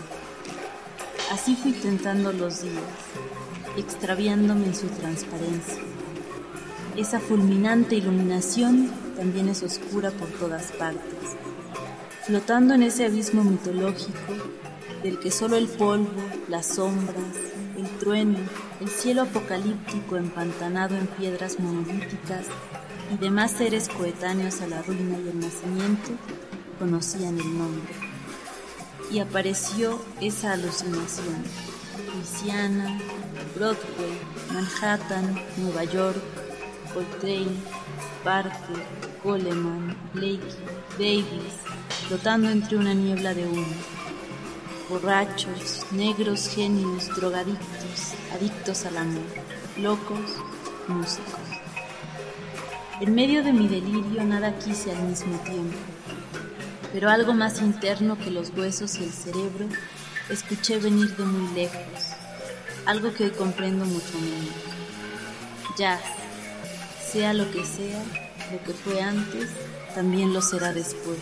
S7: Así fui tentando los días, extraviándome en su transparencia. Esa fulminante iluminación también es oscura por todas partes, flotando en ese abismo mitológico del que solo el polvo, las sombras, el trueno, el cielo apocalíptico empantanado en piedras monolíticas y demás seres coetáneos a la ruina y el nacimiento conocían el nombre. Y apareció esa alucinación. Luisiana, Broadway, Manhattan, Nueva York, Coltrane, Parker, Coleman, Blakey, Davis, flotando entre una niebla de humo. Borrachos, negros genios, drogadictos, adictos al amor, locos, músicos. En medio de mi delirio nada quise al mismo tiempo, pero algo más interno que los huesos y el cerebro escuché venir de muy lejos, algo que hoy comprendo mucho menos. Jazz, sea lo que sea, lo que fue antes, también lo será después.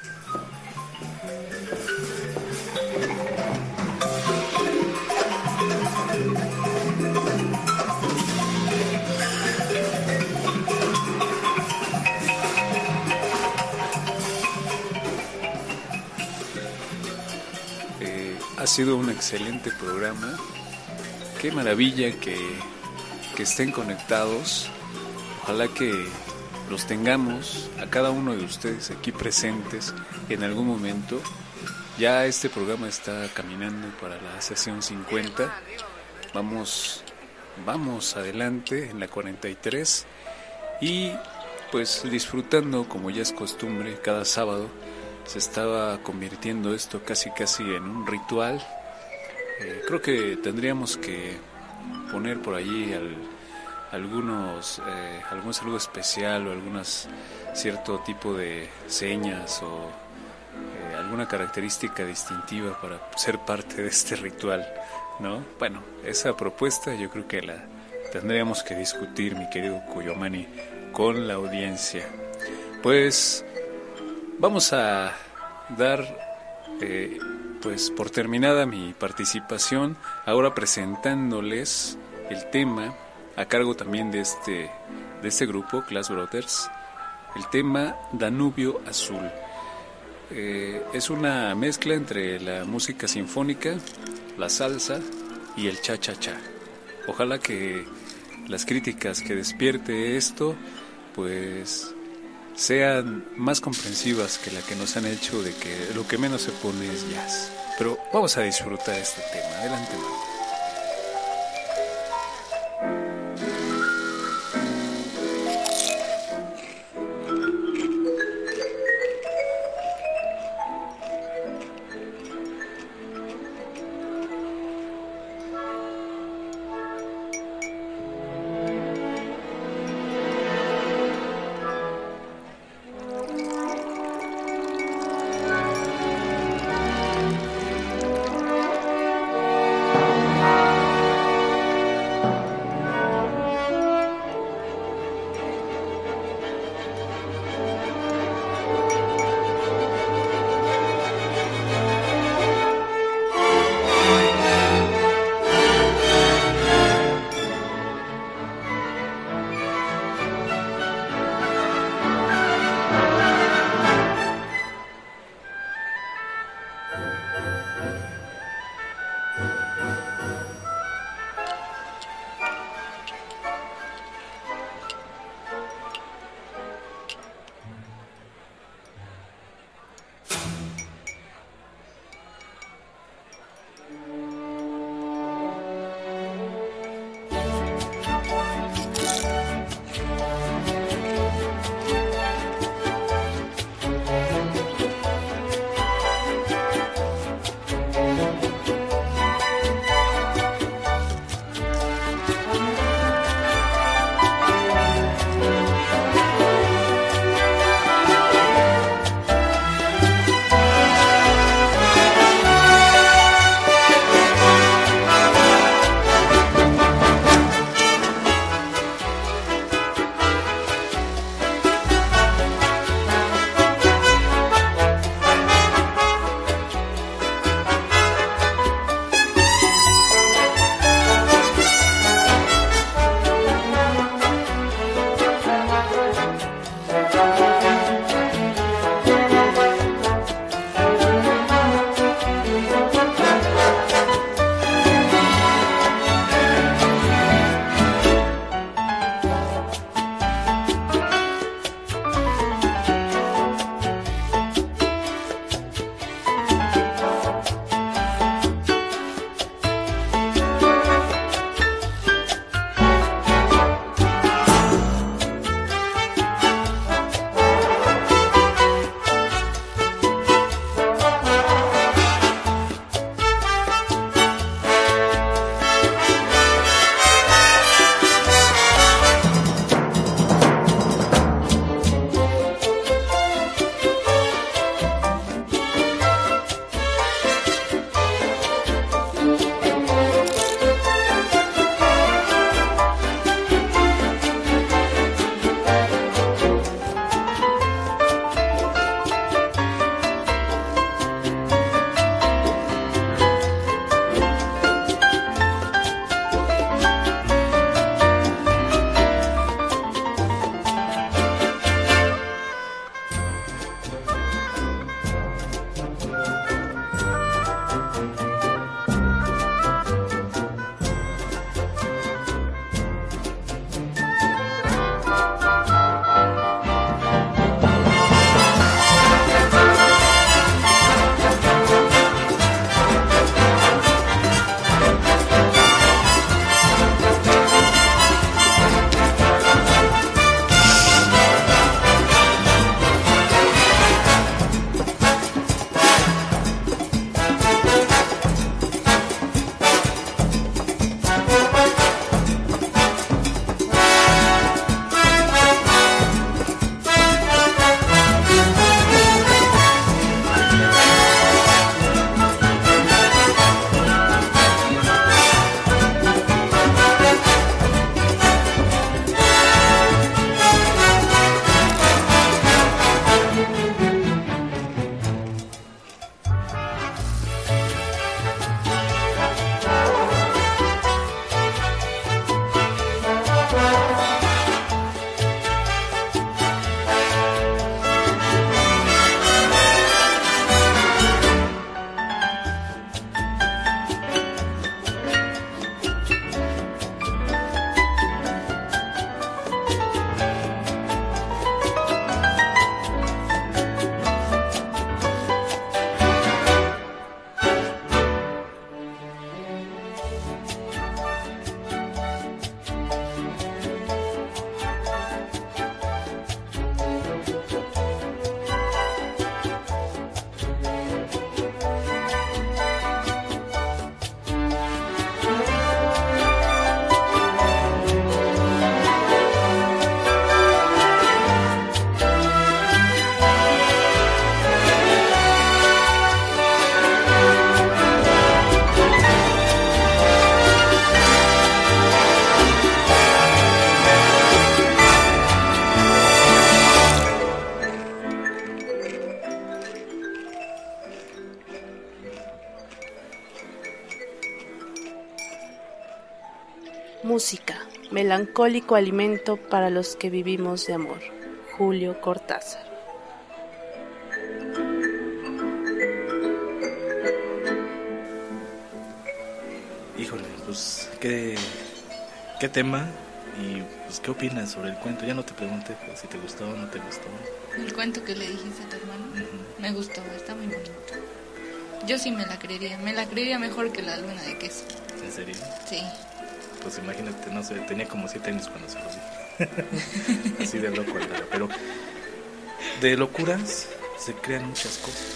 S3: Ha sido un excelente programa. Qué maravilla que, que estén conectados. Ojalá que los tengamos a cada uno de ustedes aquí presentes en algún momento. Ya este programa está caminando para la sesión cincuenta. Vamos, vamos adelante en la cuarenta y tres. Y pues disfrutando, como ya es costumbre, cada sábado. Se estaba convirtiendo esto casi casi en un ritual. Eh, creo que tendríamos que poner por allí al, algunos eh, algún saludo especial o algunas cierto tipo de señas o eh, alguna característica distintiva para ser parte de este ritual, ¿no? Bueno, esa propuesta yo creo que la tendríamos que discutir, mi querido Cuyomani, con la audiencia. Pues vamos a dar eh, pues por terminada mi participación, ahora presentándoles el tema a cargo también de este, de este grupo, Class Brothers, el tema Danubio Azul. Eh, es una mezcla entre la música sinfónica, la salsa y el cha-cha-cha. Ojalá que las críticas que despierte esto pues sean más comprensivas que la que nos han hecho de que lo que menos se pone es jazz. Pero vamos a disfrutar este tema. Adelante, Marta.
S9: Música, melancólico alimento para los que vivimos de amor. Julio Cortázar.
S2: Híjole, pues qué, qué tema y pues qué opinas sobre el cuento. Ya no te pregunté pues, si te gustó o no te gustó.
S4: El cuento que le dijiste a tu hermano,
S2: Uh-huh.
S4: me gustó, está muy bonito. Yo sí me la creería, me la creería mejor que la luna de queso.
S2: ¿En serio?
S4: Sí.
S2: Pues imagínate, no sé, tenía como siete años cuando se lo dije. Así de loco andaba. Pero de locuras se crean muchas cosas.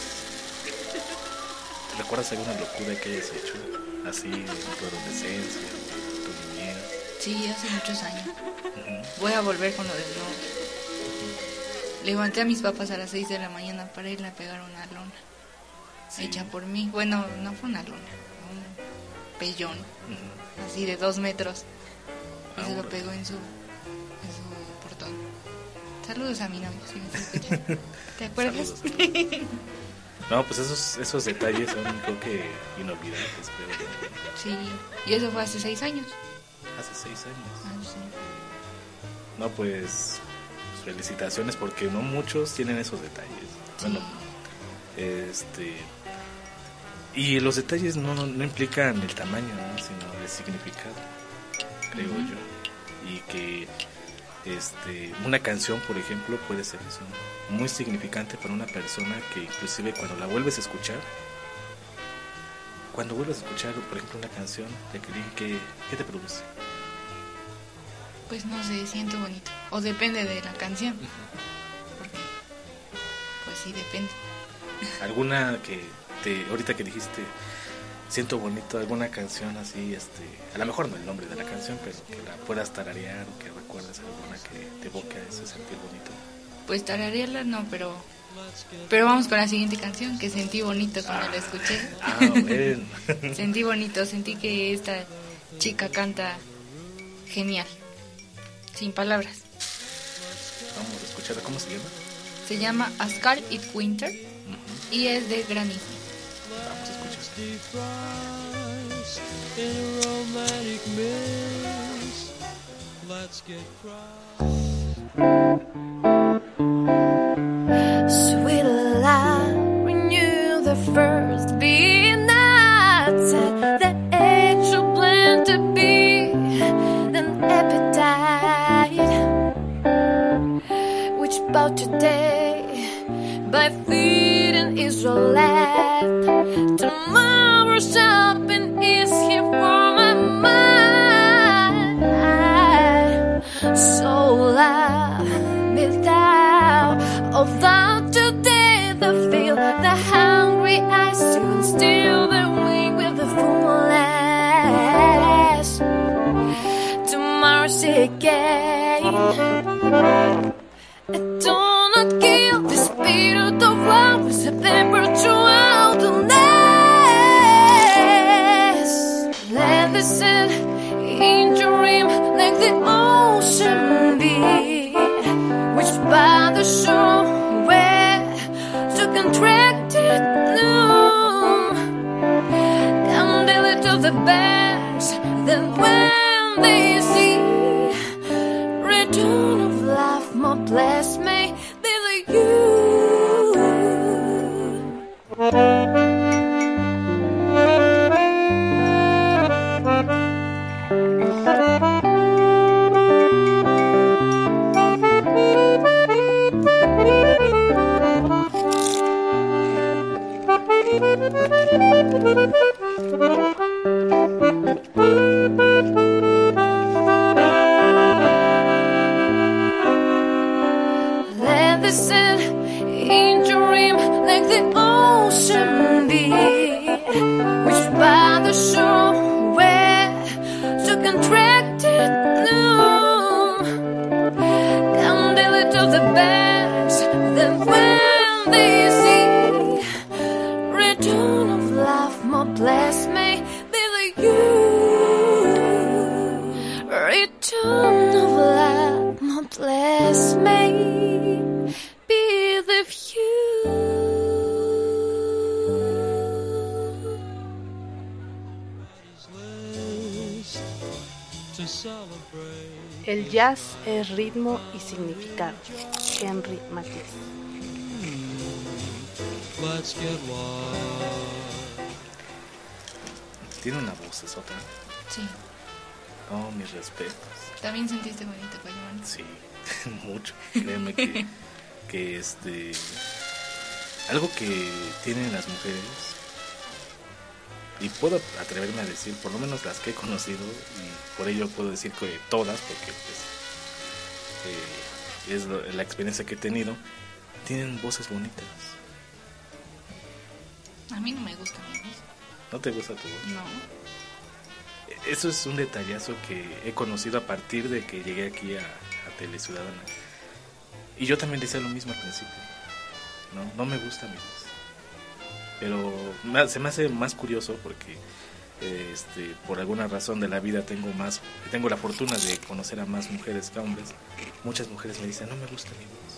S2: ¿Recuerdas alguna locura que hayas hecho? Así en tu adolescencia, tu niñez.
S4: Sí, hace muchos años.
S2: Uh-huh.
S4: Voy a volver con lo del novio. Levanté a mis papás a las seis de la mañana para irle a pegar una lona.
S2: Sí.
S4: Hecha por mí. Bueno, no fue una lona, un pellón.
S2: Uh-huh.
S4: Así de dos metros. Y
S2: Ah,
S4: se lo
S2: bueno.
S4: pegó en su, en su portón. Saludos a mi novio, si me está escuchando. ¿Te acuerdas?
S2: Saludos. No, pues esos, esos detalles son creo que inolvidables, pero
S4: Sí, y eso fue hace seis años.
S2: hace seis años.
S4: Ah, sí.
S2: No, pues, pues felicitaciones porque no muchos tienen esos detalles. Bueno, este y los detalles no, no, no implican el tamaño, ¿no? Sino el significado, creo
S4: Ujú.
S2: yo. Y que este una canción, por ejemplo, puede ser eso, muy significante para una persona que inclusive cuando la vuelves a escuchar, cuando vuelves a escuchar, por ejemplo, una canción, Jacqueline, ¿qué, qué te produce?
S4: Pues no sé, siento bonito. O depende de la canción. Porque, pues sí, depende.
S2: ¿Alguna que te, ahorita que dijiste, siento bonito, alguna canción así, este, a lo mejor no el nombre de la canción, pero que la puedas tararear o que recuerdes alguna que te evoque a ese sentir bonito?
S4: Pues tararearla no, pero pero vamos con la siguiente canción que sentí bonito cuando la escuché.
S2: Ah, bueno.
S4: Sentí bonito, sentí que esta chica canta genial, sin palabras.
S2: Vamos a escucharla, ¿cómo se llama?
S4: Se llama A Scar It Winter
S2: Uh-huh.
S4: y es de Granizo.
S2: Vamos a escuchar.
S10: In a romantic mist, let's get
S11: Sweet love, renew the first beat nights at the age of plenty be an appetite which bowed today by feeding Israelite. Tomorrow's shopping is here for my mind. So loud without although today the feel the hungry eyes soon steal the wing with the fullness. Tomorrow's again. I do not kill the spirit of love with the perpetual illness. Let the sun in dream like the ocean be, which by the shore where to contracted noon come the little the banks then when they see return of life more bless me than you. Let the sun in dream like the ocean be, which by the shore where to contracted noon come the little the banks then when they see return of life more bless me than you. Return of life more bless me be with you.
S10: to
S9: El jazz es ritmo y significado. Henry Matisse.
S10: Let's get wild.
S2: Tiene una voz esota.
S4: Sí.
S2: Oh, mis respetos.
S4: ¿También sentiste bonito, Payamán?
S2: Sí, mucho. Créeme que, que este... algo que tienen las mujeres, y puedo atreverme a decir, por lo menos las que he conocido, y por ello puedo decir que todas, porque pues, eh, es lo, la experiencia que he tenido, tienen voces bonitas.
S4: A mí no me gusta mi voz.
S2: ¿No te gusta tu voz?
S4: No.
S2: Eso es un detallazo que he conocido a partir de que llegué aquí a, a Teleciudadana. Y yo también decía lo mismo al principio. No, no me gusta mi voz. Pero me- se me hace más curioso porque eh, este, por alguna razón de la vida tengo más, tengo la fortuna de conocer a más mujeres que hombres. Muchas mujeres me dicen, no me gusta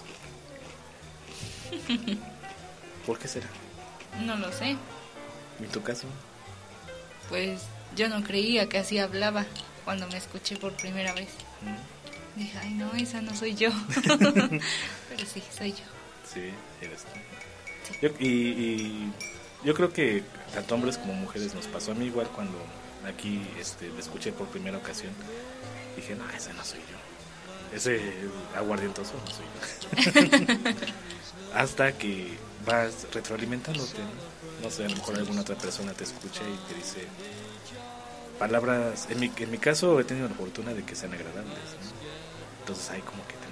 S2: mi voz. ¿Por qué será?
S4: No lo sé.
S2: ¿En tu caso?
S4: Pues yo no creía que así hablaba cuando me escuché por primera vez.
S2: ¿Mm?
S4: Dije, ay no, esa no soy yo. Pero sí, soy yo.
S2: Sí, eres tú. Yo, y, y yo creo que tanto hombres como mujeres nos pasó a mí igual cuando aquí este, me escuché por primera ocasión. Dije, no, ese no soy yo. Ese aguardientoso no soy yo. Hasta que vas retroalimentándote, ¿no? No sé, a lo mejor alguna otra persona te escucha y te dice palabras. En mi, en mi caso he tenido la fortuna de que sean agradables, ¿no? Entonces ahí como que te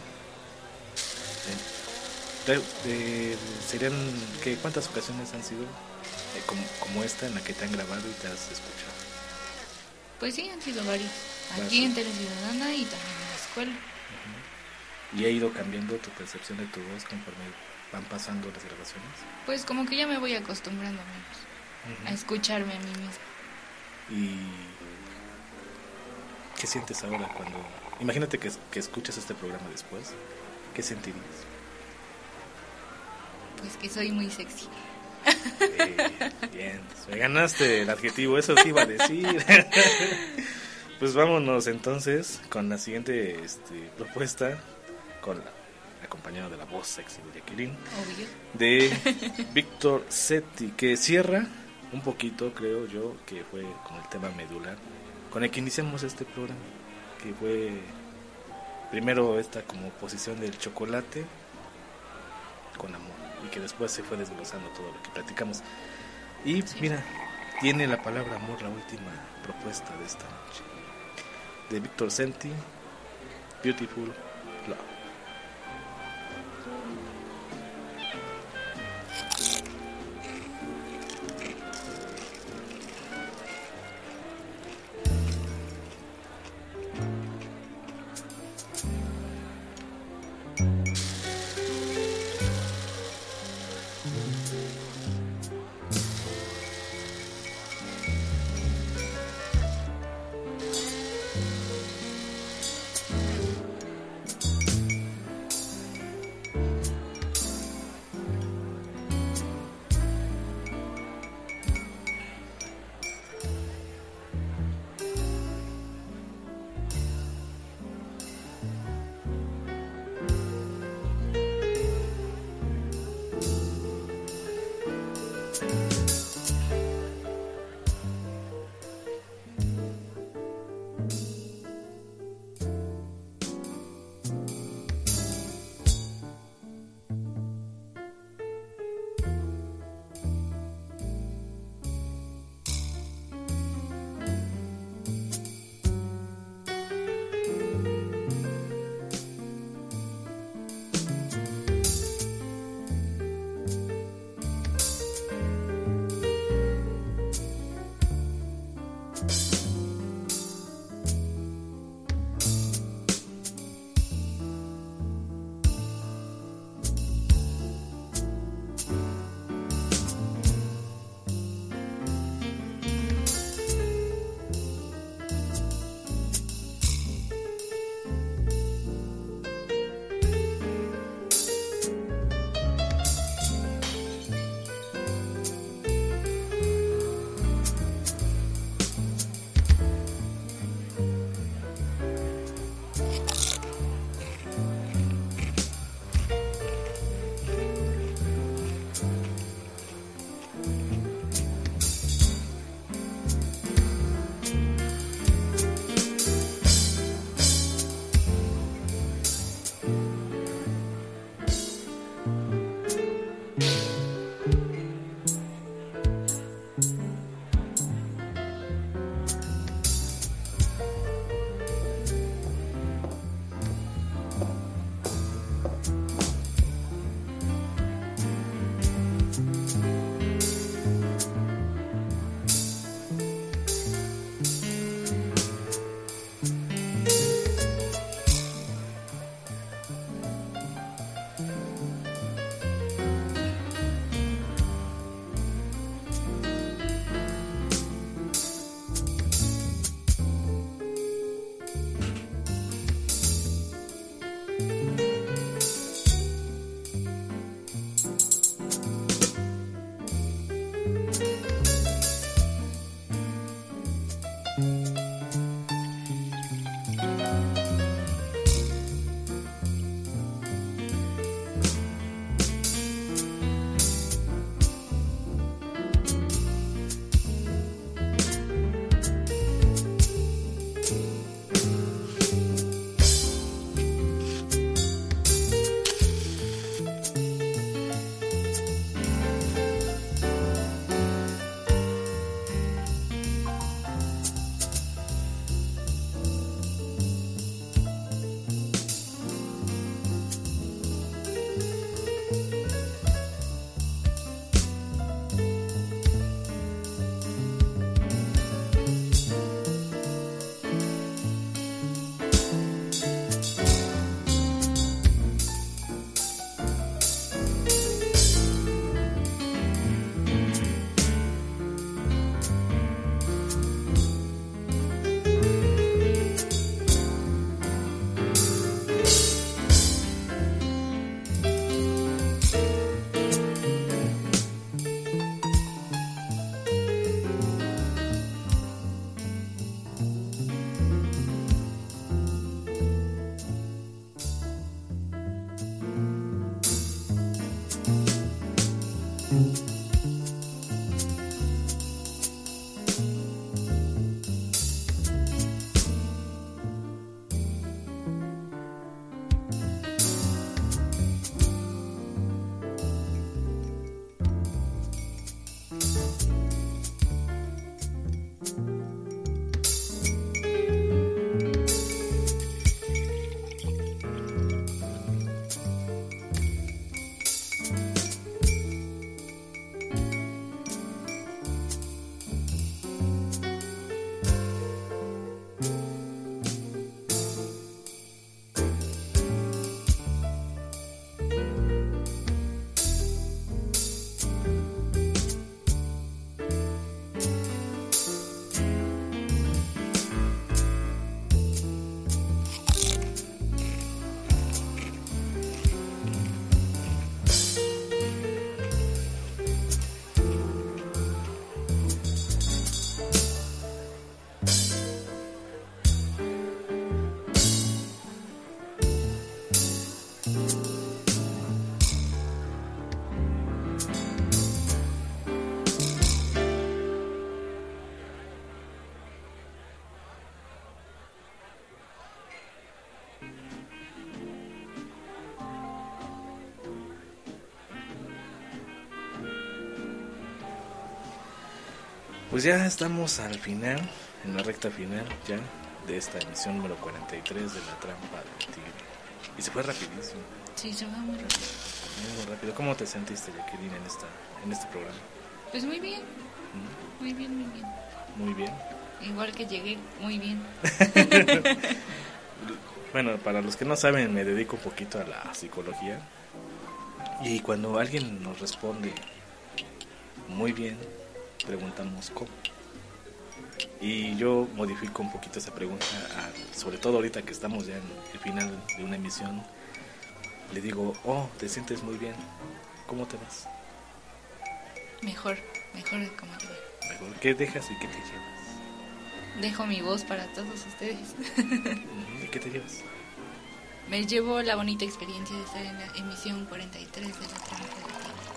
S2: motiva. ¿Eh? De- de- ¿Serían qué, cuántas ocasiones han sido eh, como, como esta en la que te han grabado y te has escuchado?
S4: Pues sí, han sido varios. Aquí
S2: Varios.
S4: en Teleciudadana y también en la escuela.
S2: ¿Y ha ido cambiando tu percepción de tu voz conforme van pasando las grabaciones?
S4: Pues como que ya me voy acostumbrando menos a escucharme a mí misma.
S2: ¿Y qué sientes ahora cuando... Imagínate que, que escuches este programa después, ¿qué sentirías?
S4: Pues que soy muy sexy.
S2: Eh, bien, me ganaste el adjetivo, eso te iba a decir. Pues vámonos entonces con la siguiente este, propuesta, con la, acompañado de la voz sexy de Jacqueline,
S4: Obvio.
S2: de Víctor Setti, que cierra un poquito, creo yo, que fue con el tema medular, con el que iniciamos este programa, que fue primero esta como posición del chocolate con amor, y que después se fue desglosando todo lo que platicamos. Y mira, tiene la palabra amor la última propuesta de esta noche, de Víctor Setti, Beautiful Love. Pues ya estamos al final, en la recta final ya de esta emisión número cuarenta y tres de La Trampa del Tigre. Y se fue rapidísimo.
S4: Sí, se va muy rápido.
S2: Muy rápido. ¿Cómo te sentiste, Jacqueline, en esta en este programa?
S4: Pues muy bien.
S2: ¿Mm?
S4: Muy bien, muy bien.
S2: Muy bien.
S4: Igual que llegué, muy bien.
S2: Bueno, para los que no saben, me dedico un poquito a la psicología. Y cuando alguien nos responde muy bien, preguntamos cómo. Y yo modifico un poquito esa pregunta, a, sobre todo ahorita que estamos ya en el final de una emisión. Le digo, oh, te sientes muy bien, ¿cómo te vas?
S4: Mejor, mejor de cómo te va.
S2: Mejor. ¿Qué dejas y qué te llevas?
S4: Dejo mi voz para todos ustedes.
S2: ¿Y qué te llevas?
S4: Me llevo la bonita experiencia de estar en la emisión cuarenta y tres de La Trampa del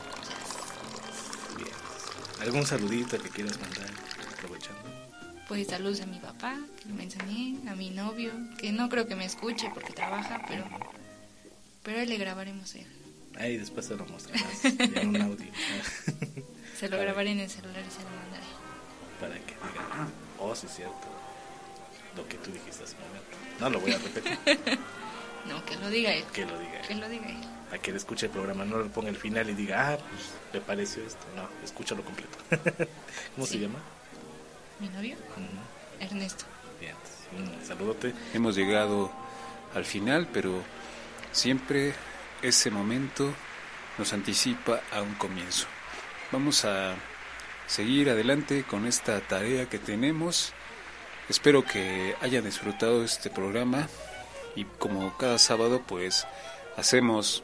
S4: Tigre.
S2: Bien. ¿Algún saludito que quieras mandar, aprovechando?
S4: Pues saludos a mi papá, que lo mencioné, a mi novio, que no creo que me escuche porque trabaja, pero pero le grabaremos a él.
S2: Ahí después se lo mostrarás en un audio.
S4: Se lo grabaré en el celular y se lo mandaré.
S2: Para que digan, oh, sí es cierto, lo que tú dijiste hace un momento. No lo voy a repetir.
S4: No, que lo diga él.
S2: Que lo diga él.
S4: Que lo diga él.
S2: A que le escuche el programa, no le ponga el final y diga, ah, pues le pareció esto. No, escúchalo completo. ¿Cómo sí. se llama?
S4: ¿Mi novio? Uh-huh. Ernesto.
S2: Bien, un saludote.
S3: Hemos llegado al final, pero siempre ese momento nos anticipa a un comienzo. Vamos a seguir adelante con esta tarea que tenemos. Espero que hayan disfrutado este programa y como cada sábado pues hacemos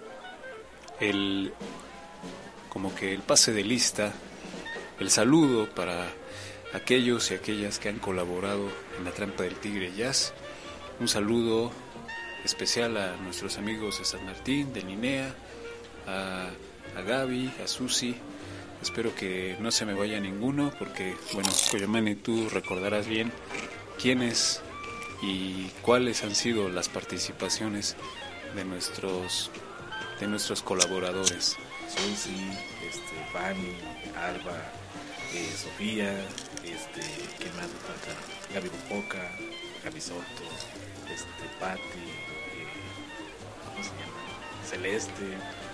S3: el como que el pase de lista, el saludo para aquellos y aquellas que han colaborado en La Trampa del Tigre Jazz. Un saludo especial a nuestros amigos de San Martín, de Linea, a, a Gaby, a Susi. Espero que no se me vaya ninguno porque, bueno, Coyomani, tú recordarás bien quiénes y cuáles han sido las participaciones de nuestros de nuestros colaboradores.
S2: Susi, este, Fanny, Alba, eh, Sofía, este, ¿quién más le falta? Gaby Bupoca, Gaby Soto, este, Patti, eh, ¿cómo se llama? Celeste,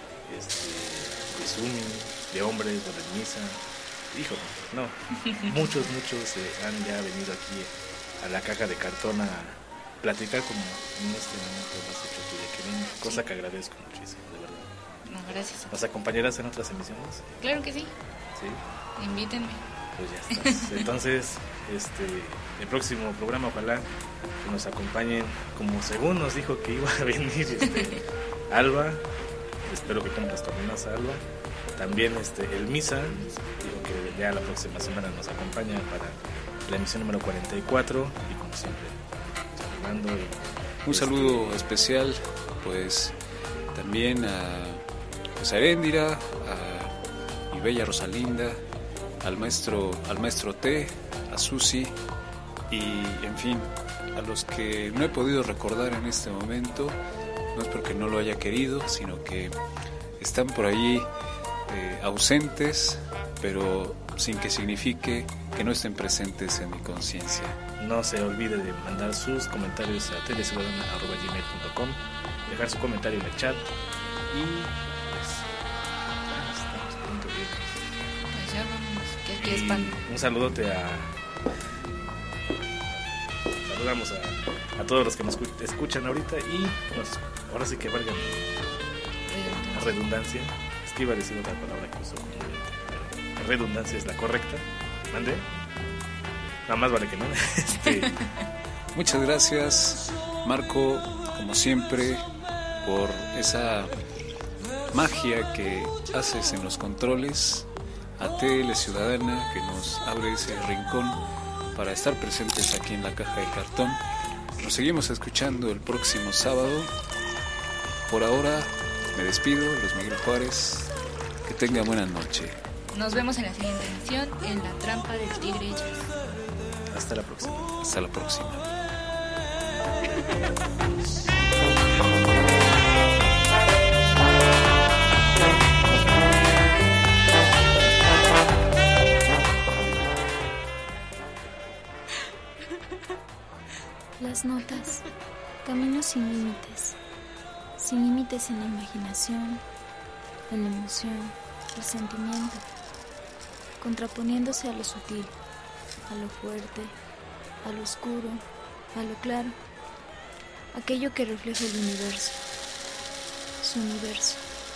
S2: este, Izumi, de hombres, de misa. Híjole, no, muchos, muchos eh, han ya venido aquí a la caja de cartón a platicar como en este momento lo has hecho tú, Jacqueline, cosa que agradezco muchísimo, de verdad.
S4: No, gracias.
S2: ¿Nos acompañarás en otras emisiones?
S4: Claro que sí.
S2: Sí.
S4: Invítenme.
S2: Pues ya estás. Entonces, este, el próximo programa, ojalá que nos acompañen, como según nos dijo que iba a venir este, Alba. Espero que cumplas tu amenaza, Alba. También este, el Misa, digo que ya la próxima semana nos acompaña para la emisión número cuarenta y cuatro. Y como siempre, saludando. Y,
S3: Un
S2: este,
S3: saludo especial, pues, también a, pues, a Eréndira, a mi bella Rosalinda, al maestro, al maestro T, a Susi y, en fin, a los que no he podido recordar en este momento. No es porque no lo haya querido, sino que están por ahí eh, ausentes, pero sin que signifique que no estén presentes en mi conciencia.
S2: No se olvide de mandar sus comentarios a teleciudadana arroba gmail punto com, dejar su comentario en el chat y pues ya estamos a punto de irnos.
S4: Pues ya vamos, que aquí es
S2: Y
S4: pan.
S2: un saludote a saludamos a, a todos los que nos escu- escuchan ahorita y pues, ahora sí que valga la redundancia. Es que iba a decir otra palabra que usó, pero redundancia es la correcta. ¿Mande? Nada más vale que no. Este,
S3: Muchas gracias, Marco, como siempre, por esa magia que haces en los controles. A Tele Ciudadana, que nos abre ese rincón para estar presentes aquí en la caja de cartón. Nos seguimos escuchando el próximo sábado. Por ahora me despido, Luis Miguel Juárez. Que tenga buena noche.
S4: Nos vemos en la siguiente emisión en La Trampa del Tigre Jazz.
S2: hasta la próxima.
S3: Hasta la próxima.
S11: Las notas, caminos sin límites, sin límites en la imaginación, en la emoción, el sentimiento, contraponiéndose a lo sutil, a lo fuerte, a lo oscuro, a lo claro, aquello que refleja el universo, su universo.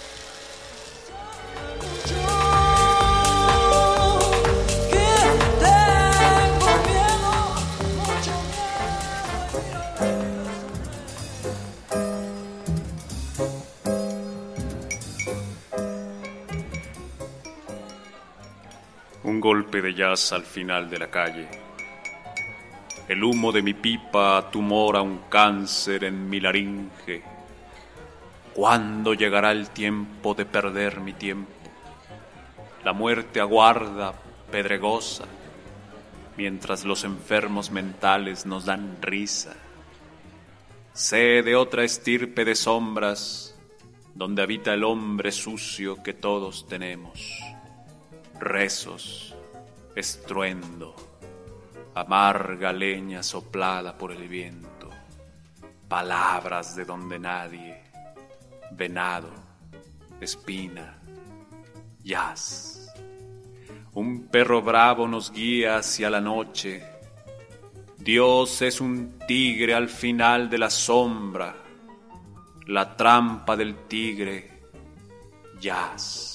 S1: Un golpe de jazz al final de la calle. El humo de mi pipa tumora un cáncer en mi laringe. ¿Cuándo llegará el tiempo de perder mi tiempo? La muerte aguarda, pedregosa, mientras los enfermos mentales nos dan risa. Sé de otra estirpe de sombras, donde habita el hombre sucio que todos tenemos. Rezos, estruendo, amarga leña soplada por el viento, palabras de donde nadie, venado, espina, jazz. Un perro bravo nos guía hacia la noche. Dios es un tigre al final de la sombra, la trampa del tigre, jazz.